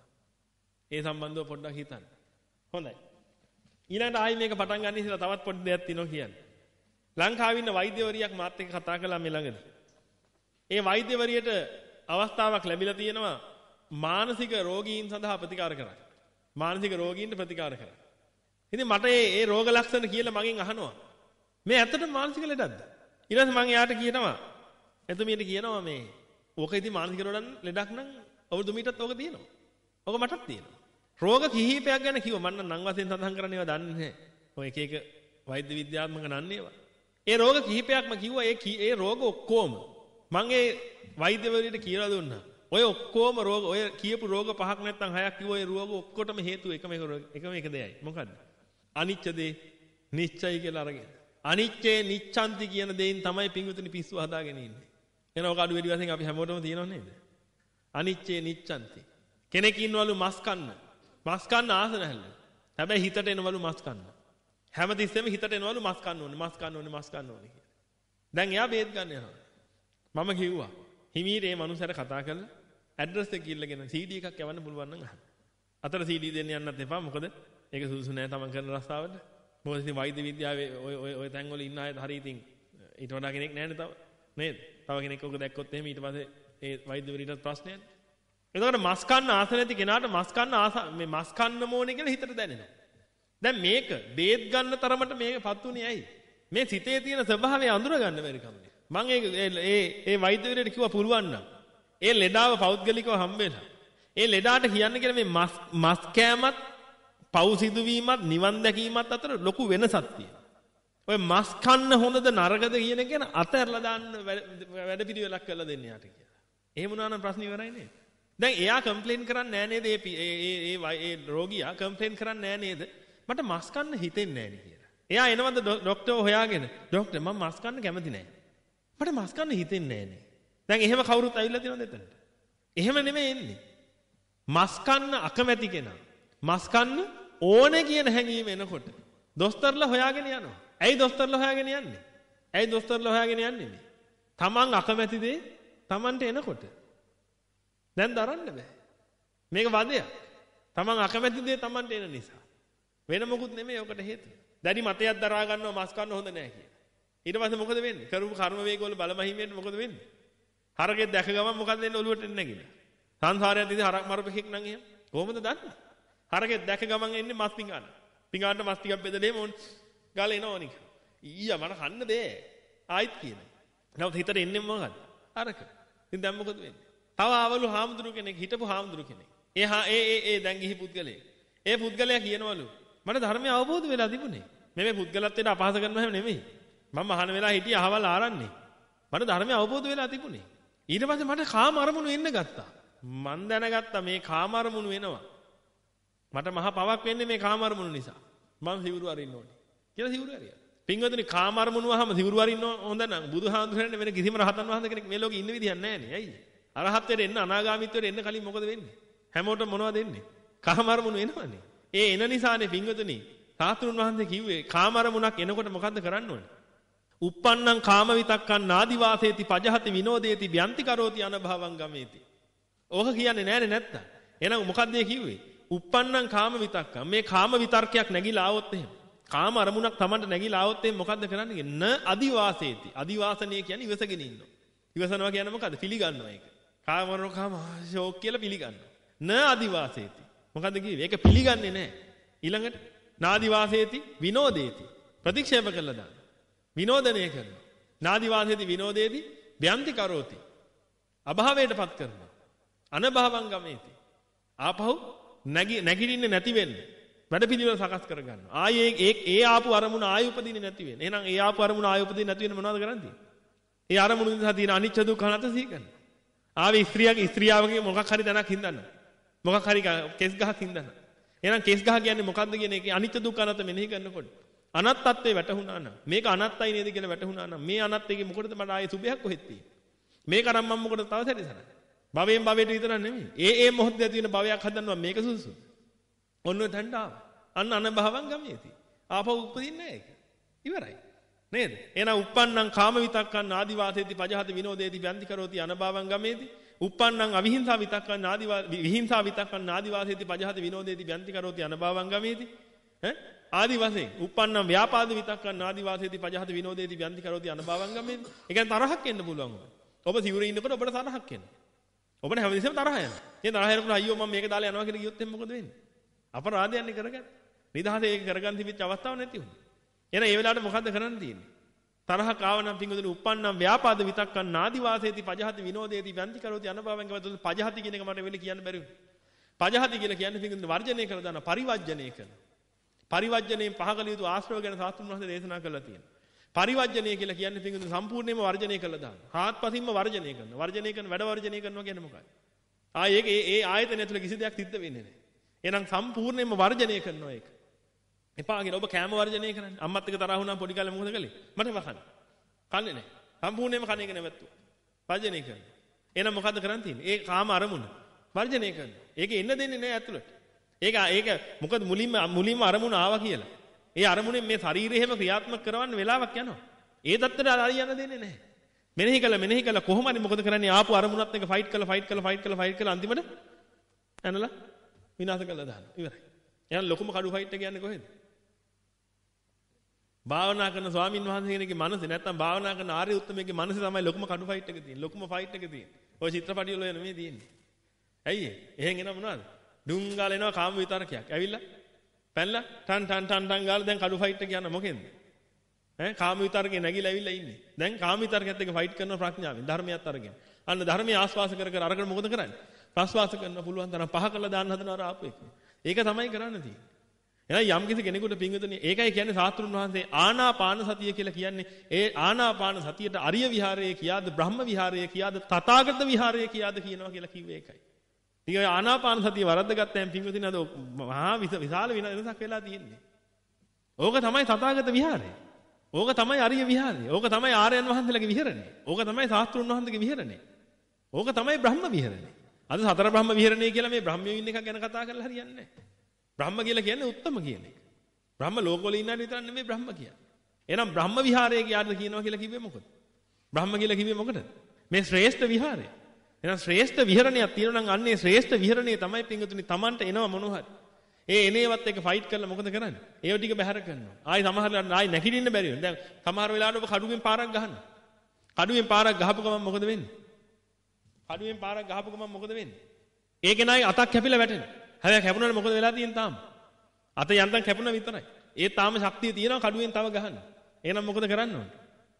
ඒ සම්බන්ධව පොඩ්ඩක් හිතන්න. හොඳයි. ඊළඟට ආයි මේක පටන් ගන්න ඉස්සෙල්ලා තවත් පොඩි දෙයක් තියෙනවා කියන්න. ලංකාවේ ඉන්න වෛද්‍යවරියක් මාත් එක්ක කතා කළා මේ ළඟදී. ඒ වෛද්‍යවරියට අවස්ථාවක් ලැබිලා තියෙනවා මානසික රෝගීන් සඳහා ප්‍රතිකාර කරන්න. මානසික රෝගීන්ට ප්‍රතිකාර කරන්න. ඉතින් මට මේ ඒ රෝග ලක්ෂණ කියලා මගෙන් අහනවා. මේ ඇත්තටම මානසික ලෙඩක්ද? ඊට පස්සේ මම එයාට කියනවා එතුමියට කියනවා මේ ඕක ඉතින් මානසික ලෙඩක් නම් අවුරුදු මීටත් ඕක තියෙනවා. ඕක මටත් තියෙනවා. රෝග කිහිපයක් ගැන කිව්වා. මම නම් වශයෙන් සඳහන් කරන්න ඒවා දන්නේ නැහැ. ඔය එක එක වෛද්‍ය විද්‍යාත්මක නන්නේ ඒවා. ඒ රෝග කිහිපයක්ම කිව්වා. ඒ ඒ රෝග ඔක්කොම මම ඒ වෛද්‍යවරියට කියලා දුන්නා. ඔය ඔක්කොම රෝග ඔය කියපු රෝග පහක් නැත්නම් හයක් කිව්ව ඒ රෝග ඔක්කොටම හේතුව එකම එකම එක දෙයයි. මොකද්ද? අනිච්ච දේ නිශ්චයි කියලා අරගෙන. අනිච්චේ නිච්ඡන්ති කියන දෙයින් තමයි පිංගුතුනි පිස්සු හදාගෙන ඉන්නේ. එන ඔක අඩු වැඩි වශයෙන් අපි හැමෝටම තියෙනව නේද? අනිච්චේ නිච්ඡන්ති. කෙනෙක් ඉන්නවලු මස් කන්න. මස් කන්න ආස නැහැලු. හැබැයි හිතට එනවලු මස් කන්න. හැමතිස්සෙම හිතට එනවලු මස් කන්න ඕනේ, මස් කන්න ඕනේ, මස් කන්න ඕනේ කියලා. දැන් එයා බේත් ගන්න යනවා. මම කිව්වා හිමීට මේ මනුස්සයාට කතා කරලා ඇඩ්‍රස් එක කිල්ලගෙන සී ඩී එකක් යවන්න පුළුවන් නම් අහන්න. අතට සී ඩී දෙන්න යන්නත් එපා. මොකද ඒක සුදුසු නෑ තමන් කරන රස්සාවට. මොකද ඉතින් වෛද්‍ය විද්‍යාවේ ඔය ඔය ඔය තැන් වල ඉන්න අය හරි ඉතින් ඊට වඩා කෙනෙක් නෑනේ තව. නේද? තව කෙනෙක් ඔක දැක්කොත් එහෙම ඊට පස්සේ ඒ වෛද්‍යවරීටත් ප්‍රශ්නයක්. එතකොට මස් කන්න ආස නැති කෙනාට මස් කන්න ආස මේ මස් කන්න ඕනේ කියලා හිතට දැනෙනවා. දැන් මේක බේත් ගන්න තරමට මේකපත් උනේ ඇයි? මේ සිතේ තියෙන ස්වභාවය අඳුර ගන්න බැරි කමනේ. මම ඒ ඒ ඒ වෛද්‍යවරයාට කිව්වා පුළුවන් නම් ඒ ලෙඩාව පෞද්ගලිකව හම්බෙලා ඒ ලෙඩාට කියන්න කියලා මේ මස් මස් කෑමත් පව් සිදුවීමත් නිවන් දැකීමත් අතර ලොකු වෙනසක් තියෙනවා. ඔය මස් කන්න හොඳද නරකද කියන එක ගැන අතහැරලා දාන්න වැඩ පිළිවෙලක් කරලා දෙන්න යාට කියලා. එහෙම වුණා නම් ප්‍රශ්න ඉවරයි නේද? දැන් එයා කම්ප්ලේන් කරන්නේ නෑ නේද? ඒ ඒ ඒ රෝගියා කම්ප්ලේන් කරන්නේ නෑ නේද? මට මස් කන්න හිතෙන්නේ නෑ නේ කියලා. එයා එනවද ડોක්ටර් හොයාගෙන ડોක්ටර් මම මස් කන්න කැමති නෑ. මට මස් කන්න හිතෙන්නේ නෑනේ. දැන් එහෙම කවුරුත් ඇවිල්ලා තියෙනවද එතනට? එහෙම නෙමෙයි එන්නේ. මස් කන්න අකමැති කෙනා. මස් කන්න ඕනේ කියන හැඟීම එනකොට දොස්තරලා හොයාගෙන යනවා. ඇයි දොස්තරලා හොයාගෙන යන්නේ? ඇයි දොස්තරලා හොයාගෙන යන්නේ මේ? Taman අකමැති දේ Tamanට එනකොට දැන් දරන්න බෑ. මේක වදයක්. Taman අකමැති දේ Tamanට එන නිසා. වෙන මොකුත් නෙමෙයි ඔකට හේතුව. දැඩි මතයක් දරා ගන්නවා මස් කන්න හොඳ නෑ කියලා. ඊට පස්සේ මොකද වෙන්නේ? කරපු කර්ම වේග වල බලමහිමෙන් මොකද වෙන්නේ? හරකෙක් දැක ගමන් මොකද වෙන්නේ? ඔලුවට එන්නේ නැගිලා. සංසාරයෙන් ඉතින් හරක් මරපෙක් නම් එහෙම. කොහොමද දන්නේ? හරකෙක් දැක ගමන් එන්නේ මස් පිඟාන. පිඟානට මස් ටිකක් බෙදලේ මොන් ගාලා එනවා නික. ඊයා මට කන්න දෙය. ආයිත් කියනවා. නැවත හිතට එන්නේ මොකද්ද? හරක. ඉතින් දැන් මොකද වෙන්නේ? තව ආවලු හාමුදුරු කෙනෙක් හිටපු හාමුදුරු කෙනෙක්. ඒ ඒ ඒ ඒ දැන් ගිහි පුද්ගලයෙක්. ඒ පුද්ගලයා කියනවලු මට ධර්මය අවබෝධ වෙලා තිබුණේ. මේ පුද්ගලත්වයට අපහාස කරනවා හැම නෙමෙයි. මම අහන වෙලාව හිටිය අහවල් ආරන්නේ. මට ධර්මය අවබෝධ වෙලා තිබුණේ. ඊට පස්සේ මට කාම අරමුණු එන්න ගත්තා. මන් දැනගත්තා මේ කාම අරමුණු වෙනවා. මට මහ පවක් වෙන්නේ මේ කාම අරමුණු නිසා. මම සිවුරු අරින්න ඕනේ. කියලා සිවුරු අරියා. පින්වතුනි කාම අරමුණු වහම සිවුරු අරින්න හොඳ නම් බුදුහාමුදුරනේ වෙන කිසිම රහතන් වහන්සේ කෙනෙක් මේ ලෝකේ ඉන්න විදිහක් නැහැ නේ. ඇයි? අරහත්ත්වයට එන්න අනාගාමීත්වයට එන්න කලින් මොකද වෙන්නේ? හැමෝටම මොනවද එන්නේ? කාම අරමුණු එනවනේ. ඒ එන නිසානේ පින්වතුනි සාතුරුන් වහන්සේ කිව්වේ කාම අරමුණක් එනකොට මොකද්ද කරන්න ඕනේ? uppannam kama vitakkan nadivaseeti pajahati vinodeti byanti karoti anabhavam gameti. ඕක කියන්නේ නෑනේ නැත්තම්. එහෙනම් මොකද්ද ඒ කිව්වේ? uppannam kama vitakkan. මේ කාම විතර්කයක් නැగిලා ආවොත් එහෙම. කාම අරමුණක් Tamanට නැగిලා ආවොත් එහෙම මොකද්ද කරන්නේ? න අදිවාසේති. අදිවාසනීය කියන්නේ ඉවසගෙන ඉන්නවා. ඉවසනවා කියන්නේ මොකද්ද? පිළිගන්නවා ඒක. කාමරෝ කාම ෂෝක් කියලා පිළිගන්නවා. න අදිවාසේති. මොකද්ද කිව්වේ? ඒක පිළිගන්නේ නෑ. ඊළඟට නාදිවාසේති විනෝදේති. ප්‍රතික්ෂේප කළා දාන්න. විනෝදනය කරනවා. නාදිවාසේති විනෝදේති බ්‍යන්ති කරෝති. අභාවයටපත් කරනවා. අනභවං ගමේති. ආපහු නැගි නැගිටින්නේ නැති වෙන්න. වැඩ පිළිවෙල සකස් කර ගන්නවා. ආයේ ඒ ඒ ආපු අරමුණ ආයෙ උපදින්නේ නැති වෙන්න. එහෙනම් ඒ ආපු අරමුණ ආයෙ උපදින්නේ නැති වෙන්න මොනවද කරන්නේ? ඒ අරමුණ නිසා තියෙන අනිච්ච දුක්ඛ අනාත්ම සිහි කරනවා. ආවේ ස්ත්‍රියගේ ස්ත්‍රියාවගේ මොකක් හරි දැනක් හින්දන්න. මොකක් හරි කෙස් ගහක් හින්දා. එහෙනම් කෙස් ගහ කියන්නේ මොකද්ද කියන එකේ අනිත්‍ය දුක්ඛ අනාත්ම මෙනෙහි කරනකොට අනත්තත්වේ වැටහුණා නම් මේක අනත්තයි නේද කියලා වැටහුණා නම් මේ අනත්තයේ මොකටද මට ආයේ සුභයක් කොහෙද තියෙන්නේ? මේක අරන් මම මොකටද තව සැරිසරන්නේ? භවයෙන් භවයට විතර නෙමෙයි. ඒ ඒ මොහොතේ ඇති වෙන භවයක් හදන්නවා මේක සුසු. ඔන්න ඔය තණ්හා ආවා. අන්න අනභවං ගමේති. ආපහු උපදින්නේ නැහැ ඒක. ඉවරයි. නේද? එහෙනම් uppannam කාම විතක්කං ආදි වාසේති පජහති විනෝදේති ව්‍යන්ති කරෝති අනභවං ගමේති. uppannam අවිහිංසා විතක්කං ආදි විහිංසා විතක්කං ආදි වාසේති පජහති විනෝදේති ව්‍යන්ති කරෝති අනභවං ගමේති. ඈ ආදි වශයෙන් uppannam ව්‍යාපාද විතක්කං ආදි වාසේති පජහති විනෝදේති ව්‍යන්ති කරෝති අනභවං ගමේති. ඒ කියන්නේ තරහක් එන්න පුළුවන්. ඔබ සිවුරේ ඉන්නකොට ඔබට තරහක් එනවා. ඔබට හැමදෙස්සෙම තරහ යනවා. ඒ තරහ යනකොට අයියෝ මම මේක දාලා යනවා කියලා කිව්වොත් එම් මොකද වෙන්නේ? අපරාධයන්නේ කරගන්න. නිදහසේ ඒක කරගන්න තිබිච්ච අවස්ථාවක් නැති වුණා. එහෙනම් ඒ වෙලාවට මොකද්ද කරන්න තියෙන්නේ? තරහක් ආවනම් පිංගුදුනි uppannam ව්‍යාපාද විතක්කං නාදි වාසේති පජහති විනෝදේති ව්‍යන්ති කරෝති අනභවං ගමේති. පජහති කියන එක මට වෙලෙ කියන්න බැරි වුණා. පජහති කියලා කියන්නේ පිංගුදුනි වර්ජනය කරලා දාන පරිවර්ජනය කරන. පරිවර්ජණයෙන් පහකල යුතු ආශ්‍රව ගැන සාස්ත්‍රුන් වහන්සේ දේශනා කළා තියෙනවා. පරිවර්ජණය කියලා කියන්නේ පිංගුදුනි සම්පූර්ණයෙන්ම වර්ජනය කළා දාන. හාත්පසින්ම වර්ජනය කරන. වර්ජනය කරන වැඩ වර්ජනය කරනවා කියන්නේ මොකක්ද? ආ ඒක ඒ ඒ ආයතනය ඇතුළේ කිසි දෙයක් සිද්ධ වෙන්නේ නැහැ. එහෙනම් සම්පූර්ණයෙන්ම වර්ජනය කරනවා ඒක. එපා කියලා ඔබ කෑම වර්ජනය කරන්නේ. අම්මත් එක්ක තරහ වුණාම පොඩි කාලේ මොකද කළේ? මට වහන්න. කන්නේ නැහැ. සම්පූර්ණයෙන්ම කණ එක නැවැත්තුවා. වර්ජනය කරනවා. එහෙනම් මොකද්ද කරන් තියෙන්නේ? ඒ කාම අරමුණ වර්ජනය කරනවා. ඒක එන්න දෙන්නේ නැහැ ඇතුළට. ඒක ඒක මොකද මුලින්ම මුලින්ම අරමුණ ආවා කියලා. ඒ අරමුණෙන් මේ ශරීරය හැම ක්‍රියාත්මක කරවන්න වෙලාවක් යනවා. ඒ தත්තට හරියන්න දෙන්නේ නැහැ. මෙනෙහි කළා මෙනෙහි කළා කොහොම හරි මොකද කරන්නේ? ආපු අරමුණත් එක්ක ෆයිට් කළා ෆයිට් කළා ෆයිට් කළා ෆයිට් කළා අන්තිමට ඇනලා විනාශ කළා දානවා. ඉවරයි. එහෙනම් ලොකුම කඩු ෆයිට් එක කියන්නේ කොහෙද? භාවනා කරන ස්වාමින් වහන්සේ කෙනෙක්ගේ මනසේ නැත්තම් භාවනා කරන ආර්ය උත්තමයෙක්ගේ මනසේ තමයි ලොකුම කඩු ෆයිට් එක තියෙන්නේ. ලොකුම ෆයිට් එක තියෙන්නේ. ඔය චිත්‍රපටි වල නෙමෙයි තියෙන්නේ. ඇයි ඒ? එහෙන් එනවා මොනවද? ඩුං ගාලා එනවා කාම විතරකයක්. ඇවිල්ලා පැනලා ටන් ටන් ටන් ටන් ගාලා දැන් කඩු ෆයිට් එක යන මොකෙන්ද? ඈ කාම විතරකේ නැගිලා ඇවිල්ලා ඉන්නේ. දැන් කාම විතරකයත් එක්ක ෆයිට් කරන ප්‍රඥාවෙන් ධර්මයත් අරගෙන. අන්න ධර්මයේ ආස්වාස කර කර අරගෙන මොකද කරන්නේ? ප්‍රස්වාස කරන්න පුළුවන් තරම් පහ කළා දාන්න හදනවා ආපු එක. ඒක තමයි කරන්න තියෙන්නේ. එහෙනම් යම් කිසි කෙනෙකුට පිංගුතුනි ඒකයි කියන්නේ සාස්ත්‍රුන් වහන්සේ ආනාපාන සතිය කියලා කියන්නේ ඒ ආනාපාන සතියට අරිය විහාරයේ කියාද බ්‍රහ්ම විහාරයේ කියාද තථාගත විහාරයේ කියාද කියනවා කියලා කිව්වේ ඒකයි. ඉතින් ආනාපාන සතිය වරද්දගත්තම පිංගුතුනි අද මහා විශාල වෙනසක් වෙලා තියෙන්නේ. ඕක තමයි තථාගත විහාරය. ඕක තමයි අරිය විහාරය. ඕක තමයි ආර්යයන් වහන්සේලාගේ විහරණය. ඕක තමයි සාස්ත්‍රුන් වහන්සේගේ විහරණය. ඕක තමයි බ්‍රහ්ම විහරණය. අද සතර බ්‍රහ්ම විහරණය කියලා මේ බ්‍රහ්මයෝ ඉන්න එක ගැන කතා කරලා හරියන්නේ නැහැ. බ්‍රහ්ම කියලා කියන්නේ උත්තම කියන එක. බ්‍රහ්ම ලෝකවල ඉන්න අය විතර නෙමෙයි බ්‍රහ්ම කියන්නේ. එහෙනම් බ්‍රහ්ම විහාරයේ කියාද කියනවා කියලා කිව්වේ මොකද? බ්‍රහ්ම කියලා කිව්වේ මොකටද? මේ ශ්‍රේෂ්ඨ විහාරය. එහෙනම් ශ්‍රේෂ්ඨ විහරණයක් තියෙනවා නම් අන්නේ ශ්‍රේෂ්ඨ විහරණය තමයි පිංගුතුනි Tamanට එනවා මොනවා හරි. ඒ එනේවත් එක ෆයිට් කරලා මොකද කරන්නේ? ඒව ටික බැහැර කරනවා. ආයි සමහරවල් ආයි නැගිටින්න බැරි වෙනවා. දැන් සමහර වෙලාවට ඔබ කඩුවෙන් පාරක් ගහනවා. කඩුවෙන් පාරක් ගහපු ගමන් මොකද වෙන්නේ? කඩුවෙන් පාරක් ගහපු ගමන් මොකද වෙන්නේ? ඒකේ නයි අතක් කැපිලා වැටෙනවා. හැබැයි කැපුණාට මොකද වෙලා තියෙන්නේ තාම? අත යන්තම් කැපුණා විතරයි. ඒ තාම ශක්තිය තියෙනවා කඩුවෙන් තව ගහන්න. එහෙනම් මොකද කරන්න ඕනේ?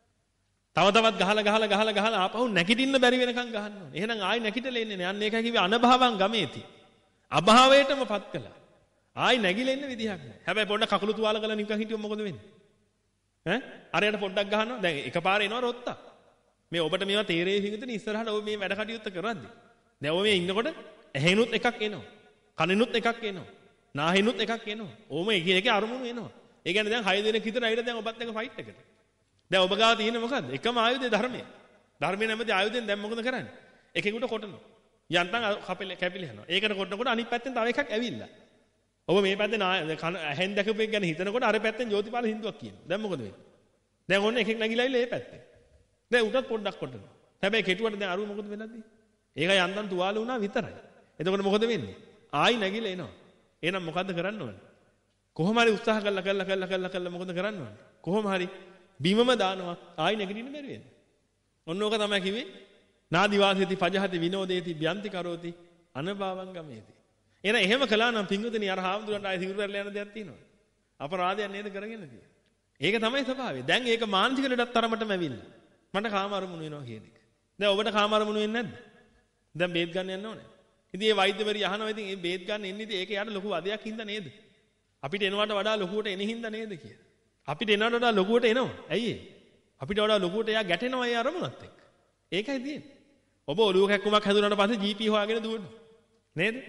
තව තවත් ගහලා ගහලා ගහලා ගහලා ආපහු නැගිටින්න බැරි වෙනකන් ගහන්න ඕනේ. එහෙනම් ආයි නැගිටලා එන්නේ නැහැ. අන්න ඒකයි කිව්වේ අනභවං ගමේති. අභාවයටමපත් කළා. ආයි නැගිලා එන්න විදිහක් නැහැ. හැබැයි පොඩ්ඩක් කකුල තුවාල කරලා නිකන් හිටියොත් මොකද වෙන්නේ? ඈ? අරයට පොඩ්ඩක් ගහනවා. දැන් එකපාර එනවා රොත්තා. මේ ඔබට මේවා තේරෙයි හිඟුතුනේ ඉස්සරහට ඔබ මේ වැඩ කටයුත්ත කරද්දී. දැන් ඔබ මේ ඉන්නකොට ඇහෙනුත් එකක් එනවා. කනෙනුත් එකක් එනවා. නාහෙනුත් එකක් එනවා. ඕම එක එක අරමුණු එනවා. ඒ කියන්නේ දැන් හය දෙනෙක් විතර ඇවිල්ලා දැන් ඔබත් එක්ක ෆයිට් එකට. දැන් ඔබ ගාව තියෙන්නේ මොකද්ද? එකම ආයුධය ධර්මය. ධර්මයේ නැමැති ආයුධයෙන් දැන් මොකද කරන්නේ? එකෙකුට කොටනවා. යන්තම් කපෙල කැපිල යනවා. ඒකට කොටනකොට අනිත් පැත්තෙන් තව එකක් ඇවිල්ලා. ඔබ මේ පැත්තේ ඇහෙන් දැකපු එක ගැන හිතනකොට අර පැත්තෙන් ජෝතිපාල හින්දුවක් කියනවා. දැන් මොකද වෙන්නේ? දැන් ඔන්න එකෙක් නැගිලා ඉල්ල ඒ පැත්තේ. දැන් උටත් පොඩ්ඩක් කොටනවා. හැබැයි කෙටුවට දැන් අරුව මොකද වෙලාදී? ඒක යන්තම් තුවාල වුණා විතරයි. එතකොට මොකද වෙන්නේ? ආයි නැගිලා එනවා. එහෙනම් මොකද්ද කරන්න ඕනේ? කොහොම හරි උත්සාහ කළා කළා කළා කළා කළා මොකද කරන්න ඕනේ? කොහොම හරි බිමම දානවා ආයි නැගිටින්න බැරි වෙන්නේ. ඔන්න ඕක තමයි කිව්වේ. නාදි වාසේති පජහති විනෝදේති බ්‍යන්ති කරෝති අනභවං ගමේති. එහෙනම් එහෙම කළා නම් පිංගුතුනි අර හාමුදුරන්ට ආයි සිවුරු කරලා යන දෙයක් තියෙනවා. අපරාධයක් නේද කරගෙන තියෙන්නේ. ඒක තමයි ස්වභාවය. දැන් ඒක මානසික ලෙඩක් තරමටම ඇවිල්ලා. මට කාම අරමුණු වෙනවා කියන එක. දැන් ඔබට කාම අරමුණු වෙන්නේ නැද්ද? දැන් බේත් ගන්න යන්න ඕනේ. ඉතින් මේ වෛද්‍යවරිය අහනවා ඉතින් මේ බේත් ගන්න එන්නේ ඉතින් ඒක යාට ලොකු අධයක් හින්දා නේද? අපිට එනවට වඩා ලොකුවට එන හින්දා නේද කියලා. අපිට එනවට වඩා ලොකුවට එනවා. ඇයි ඒ? අපිට වඩා ලොකුවට එයා ගැටෙනවා ඒ අරමුණත් එක්ක. ඒකයි තියෙන්නේ. ඔබ ඔලුව කැක්කුමක් හැදුනට පස්සේ ජී පී හොයාගෙන දුවනවා. නේද?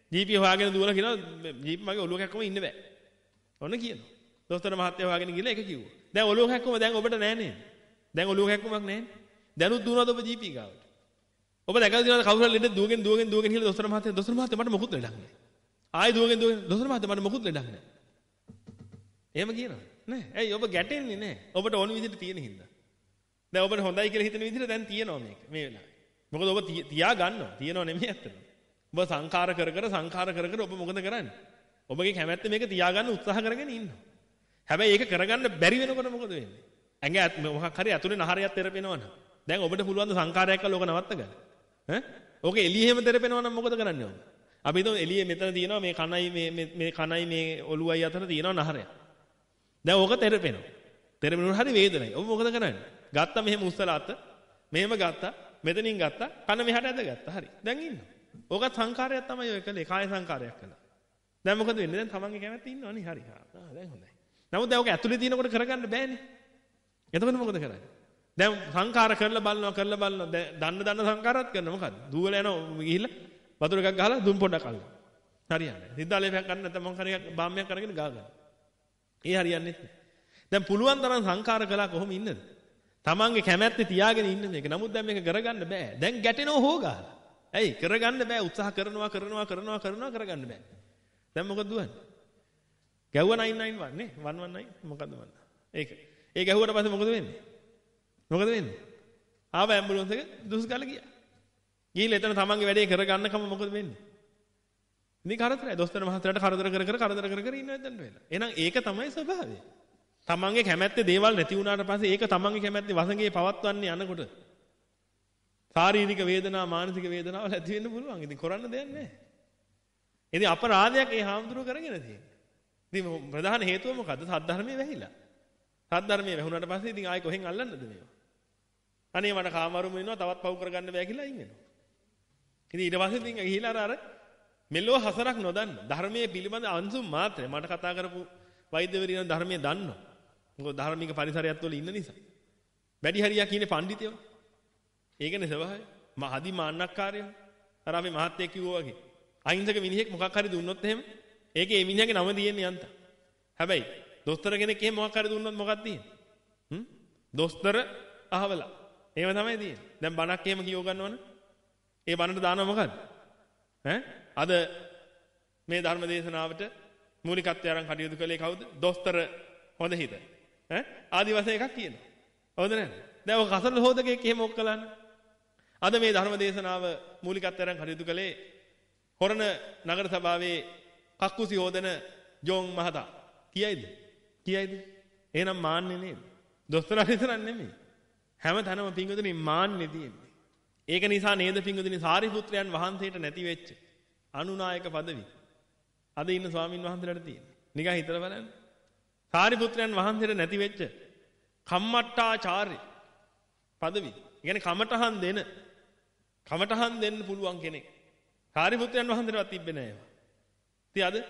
ජීපී හොයාගෙන දුවලා කියනවා ජීපී මගේ ඔළුව කැක්කම ඉන්න බෑ. ඔන්න කියනවා. දොස්තර මහත්තයා හොයාගෙන ගිහලා ඒක කිව්වා. දැන් ඔළුව කැක්කම දැන් ඔබට නෑ නේද? දැන් ඔළුව කැක්කමක් නෑනේ. දැනුත් දුවනවද ඔබ ජීපී ගාවට? ඔබ දැකලා තියෙනවද කවුරු හරි ලෙඩ දුවගෙන දුවගෙන දුවගෙන ගිහලා දොස්තර මහත්තයා දොස්තර මහත්තයා මට මොකුත් ලෙඩක් නෑ. ආයෙ දුවගෙන දුවගෙන දොස්තර මහත්තයා මට මොකුත් ලෙඩක් නෑ. එහෙම කියනවා. නෑ. ඇයි ඔබ ගැටෙන්නේ නෑ. ඔබට ඕන විදිහට තියෙන හින්දා. දැන් ඔබට හොඳයි කියලා හිතන විදිහට දැන් තියෙනවා මේක මේ වෙලාවේ. මොකද ඔබ තියා ගන්නවා. තියෙනව නෙමෙයි ඇත්තට. ඔබ සංඛාර කර කර සංඛාර කර කර ඔබ මොකද කරන්නේ? ඔබගේ කැමැත්ත මේක තියාගන්න උත්සාහ කරගෙන ඉන්නවා. හැබැයි ඒක කරගන්න බැරි වෙනකොට මොකද වෙන්නේ? ඇඟ මොකක් හරි ඇතුලේ නහරයක් තෙරපෙනවනම් දැන් ඔබට පුළුවන් ද සංඛාරයක් කළා ඕක නවත්ත ගන්න? ඈ? ඕක එළියෙම තෙරපෙනවනම් මොකද කරන්නේ ඔබ? අපි හිතමු එළියේ මෙතන තියෙනවා මේ කණයි මේ මේ කණයි මේ ඔළුවයි අතර තියෙනවා නහරයක්. දැන් ඕක තෙරපෙනවා. තෙරපෙනුන හරි වේදනයි. ඔබ මොකද කරන්නේ? ගත්තා මෙහෙම උස්සලා අත. මෙහෙම ගත්තා. මෙතනින් ගත්තා. කන මෙහාට ඇදගත්තා. හරි. දැන් ඉන්නවා. ඕකත් සංඛාරයක් තමයි ඔය කළේ. කාය සංඛාරයක් කළා. දැන් මොකද වෙන්නේ? දැන් තමන්ගේ කැමැත්ත ඉන්නවනේ. හරි. ආ දැන් හොඳයි. නමුත් දැන් ඕක ඇතුලේ තියෙනකොට කරගන්න බෑනේ. එතකොට මොකද කරන්නේ? දැන් සංඛාර කරලා බලනවා කරලා බලනවා. දැන් දන්න දන්න සංඛාරات කරනවා මොකද්ද? දුවලා යනවා ගිහිල්ලා වතුර එකක් ගහලා දුම් පොඩක් අල්ලනවා. හරියන්නේ. සිද්ධාලේපයක් ගන්න නැත්නම් මොකක් හරි බාම්මයක් අරගෙන ගා ගන්න. ඒ හරියන්නේ නැහැ. දැන් පුළුවන් තරම් සංඛාර කළා කොහොම ඉන්නද? තමන්ගේ කැමැත්ත තියාගෙන ඉන්න මේක. නමුත් දැන් මේක කරගන්න බෑ. දැන් ගැටෙනව හොගාලා. ඇයි? කරගන්න බෑ. උත්සාහ කරනවා කරනවා කරනවා කරනවා කරගන්න බෑ. දැන් මොකද දුවන්නේ? ගැව්ව නයින් නයින් වන් නේ? වන් වන් නයින් මොකද්ද මන්? ඒක. ඒ ගැහුවට පස්සේ මොකද වෙන්නේ? මොකද වෙන්නේ? ආව ඇම්බුලන්ස් එක දුස් ගාලා ගියා. ගිහිල්ලා එතන තමන්ගේ වැඩේ කරගන්නකම මොකද වෙන්නේ? ඉතින් කරදරයි. දොස්තර මහත්තයාට කරදර කර කර කරදර කර කර ඉන්න වෙද්දන්ට වෙලා. එහෙනම් ඒක තමයි ස්වභාවය. තමන්ගේ කැමැත්තේ දේවල් නැති වුණාට පස්සේ ඒක තමන්ගේ කැමැත්තේ වසඟේ පවත්වන්නේ යනකොට ශාරීරික වේදනා මානසික වේදනාවල් ඇති වෙන්න පුළුවන්. ඉතින් කරන්න දෙයක් නැහැ. ඉතින් අපරාධයක් ඒ හාමුදුරුවෝ කරගෙන තියෙනවා. ඉතින් ප්‍රධාන හේතුව මොකද්ද? සද්ධර්මයේ වැහිලා. සද්ධර්මයේ වැහුණාට පස්සේ ඉතින් ආයෙ කොහෙන් අල්ලන්නද මේවා? අනේ මට කාමරුම වෙනවා තවත් පව් කරගන්න බෑ කියලා අයින් වෙනවා. ඉතින් ඊට පස්සේ ඉතින් ගිහිලා අර අර මෙලෝ හසරක් නොදන්න ධර්මයේ පිළිබඳ අංශු මාත්‍රේ මට කතා කරපු වෛද්‍යවරියන් ධර්මයේ දන්නවා. මොකද ධර්මික පරිසරයත් වල ඉන්න නිසා. වැඩි හරියක් කියන්නේ පඬිතුයෝ. ඒකනේ ස්වභාවය. මහදි මාන්නක්කාරයෝ. අර අපි මහත්තයෙක් කිව්වා වගේ. අහිංසක මිනිහෙක් මොකක් හරි දුන්නොත් එහෙම ඒකේ ඒ මිනිහාගේ නම තියෙන්නේ යන්ත. හැබැයි දොස්තර කෙනෙක් එහෙම මොකක් හරි දුන්නොත් මොකක්ද තියෙන්නේ? හ්ම්? දොස්තර අහවලා. එහෙම තමයි තියෙන්නේ. දැන් බණක් එහෙම කියව ගන්නවනේ. ඒ බණට දානවා මොකද්ද? ඈ? අද මේ ධර්ම දේශනාවට මූලිකත්වය අරන් කටයුතු කළේ කවුද? දොස්තර හොඳ හිත. ඈ? ආදි වශයෙන් එකක් කියනවා. හවුද නැද්ද? දැන් ඔය කසල හොදකෙක් එහෙම ඔක් කළානේ. අද මේ ධර්ම දේශනාව මූලිකත්වය අරන් කටයුතු කළේ හොරණ නගර සභාවේ කක්කුසි හොදන ජෝන් මහතා. කියයිද? කියයිද? එහෙනම් මාන්නේ නේද? දොස්තරලා විතරක් නෙමෙයි. හැම තැනම පිංගුතුනි මාන්නේ තියෙන්නේ. ඒක නිසා නේද පිංගුතුනි සාරිපුත්‍රයන් වහන්සේට නැති වෙච්ච අනුනායක පදවි. අද ඉන්න ස්වාමින් වහන්සේලාට තියෙනවා. නිකන් හිතලා බලන්න. සාරිපුත්‍රයන් වහන්සේට නැති වෙච්ච කම්මට්ටාචාර්ය පදවි. ඒ කියන්නේ කමටහන් දෙන කමටහන් දෙන්න පුළුවන් කෙනෙක්. සාරිපුත්‍රයන් වහන්සේටවත් තිබ්බේ නැහැ. ඉතින් අද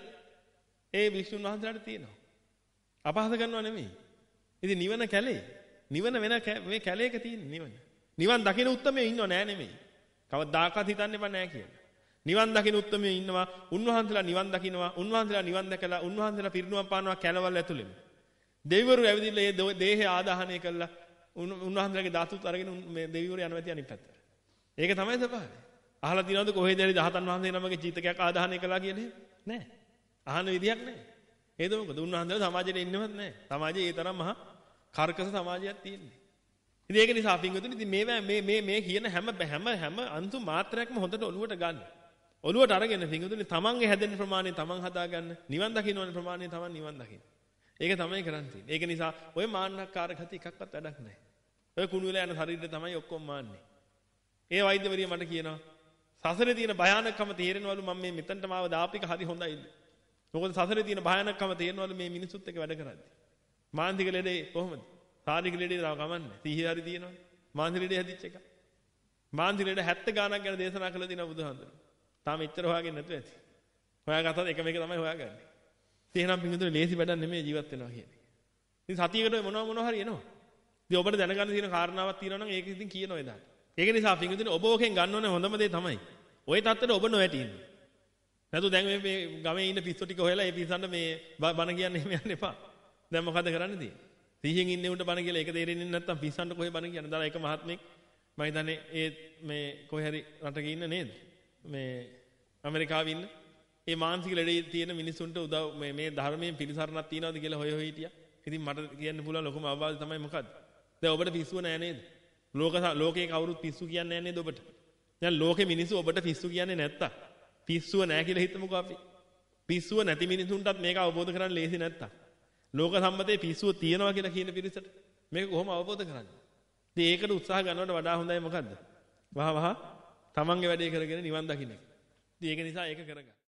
ඒ වික්ෂුන් වහන්සේලාට තියෙනවා. අපහාස කරනවා නෙමෙයි. ඉතින් නිවන කැලේ. නිවන වෙන මේ කැලේක තියෙන නිවන. නිවන් දකින උත්තරමේ ඉන්නව නෑ නෙමෙයි. කවදාකවත් හිතන්න එපා නෑ කියලා. නිවන් දකින උත්තරමේ ඉන්නවා. උන්වහන්සේලා නිවන් දකින්නවා. උන්වහන්සේලා නිවන් දැකලා උන්වහන්සේලා පිරිනුවම් පානවා කැලවල් ඇතුළෙම. දෙවිවරු ඇවිදින්න ඒ දේහය ආදාහනය කළා. උන්වහන්සේලාගේ ධාතුත් අරගෙන මේ දෙවිවරු යනවා ඇති අනිත් පැත්තට. ඒක තමයි ස්වභාවය. අහලා තියෙනවද කොහෙද හරි දහතන් වහන්සේ නමගේ ජීවිතයක් ආදාහනය කළා කියන්නේ? නෑ. අහන විදියක් නෑ. ඒද මොකද? උන්වහන්සේලා සමාජයට ඉන්නවත් නෑ. සමාජයේ ඒ තරම් මහා කර්කස සමාජයක් තියෙන්නේ. ඉතින් ඒක නිසා පින්වතුනි ඉතින් මේ මේ මේ මේ කියන හැම හැම හැම අන්තු මාත්‍රයක්ම හොඳට ඔලුවට ගන්න. ඔලුවට අරගෙන පින්වතුනි තමන්ගේ හැදෙන ප්‍රමාණය තමන් හදාගන්න. නිවන් දකින්න ඕන ප්‍රමාණය තමන් නිවන් දකින්න. ඒක තමයි කරන්න තියෙන්නේ. ඒක නිසා ඔය මාන්නක්කාර ගති එකක්වත් වැඩක් නැහැ. ඔය කුණු වෙලා යන ශරීරය තමයි ඔක්කොම මාන්නේ. ඒ වෛද්‍යවරිය මට කියනවා සසරේ තියෙන භයානකම තේරෙනවලු මම මේ මෙතනට මාව දාපික හරි හොඳයි. මොකද සසරේ තියෙන භයානකම තේරෙනවලු මේ මිනිසුත් එක්ක වැඩ කරද්දී. මානසික ලෙඩේ කොහොමද? සාධික ලෙඩේ දාව කමන්නේ. සිහිය හරි තියෙනවා. මානසික ලෙඩේ හැදිච්ච එක. මානසික ලෙඩ හැත්තෑ ගාණක් ගැන දේශනා කළා දිනා බුදුහාමුදුරුවෝ. තාම එච්චර හොයාගෙන නැතුව ඇති. හොයාගත්තත් එක මේක තමයි හොයාගන්නේ. ඉතින් එහෙනම් පිටුදුනේ ලේසි වැඩක් නෙමෙයි ජීවත් වෙනවා කියන්නේ. ඉතින් සතියකට මොනවා මොනවා හරි එනවා. ඉතින් ඔබට දැනගන්න තියෙන කාරණාවක් තියෙනවා නම් ඒක ඉතින් කියනවා එදාට. ඒක නිසා පිටුදුනේ ඔබ ඔකෙන් ගන්න ඕනේ හොඳම දේ තමයි. ওই தත්තට ඔබ නොවැටෙන්නේ. නැතු දැන් මේ ගමේ ඉන්න පිස්සු ටික හොයලා ඒ පිස්සන්ට මේ බණ කියන්නේ එහෙම යන්න එපා. දැන් මොකද කරන්න තියෙන්නේ? සිහියෙන් ඉන්නේ උන්ට බණ කියලා ඒක තේරෙන්නේ නැත්නම් පිස්සන්ට කොහෙ බණ කියන්නේ? දාලා එක මහත්මෙක් මම හිතන්නේ ඒ මේ කොහේ හරි රටක ඉන්න නේද? මේ ඇමරිකාවේ ඉන්න ඒ මානසික ලෙඩේ තියෙන මිනිස්සුන්ට උදව් මේ මේ ධර්මයෙන් පිළිසරණක් තියනවාද කියලා හොය හොය හිටියා. ඉතින් මට කියන්න පුළුවන් ලොකුම අවවාදය තමයි මොකද්ද? දැන් ඔබට පිස්සුව නෑ නේද? ලෝක ලෝකේ කවුරුත් පිස්සු කියන්නේ නෑ නේද ඔබට? දැන් ලෝකේ මිනිස්සු ඔබට පිස්සු කියන්නේ නැත්තා. පිස්සුව නෑ කියලා හිතමුකෝ අපි. පිස්සුව නැති මිනිසුන්ටත් මේක අවබෝධ කරගන්න ලේසි නැත්තා. ලෝක සම්මතයේ පිස්සුව තියෙනවා කියලා කියන පිරිසට මේක කොහොම අවබෝධ කරන්නේ? ඉතින් ඒකට උත්සාහ ගන්නවට වඩා හොඳයි මොකද්ද? වහ වහ තමන්ගේ වැඩේ කරගෙන නිවන් දකින්න එක. ඉතින් ඒක නිසා ඒක කරගන්න.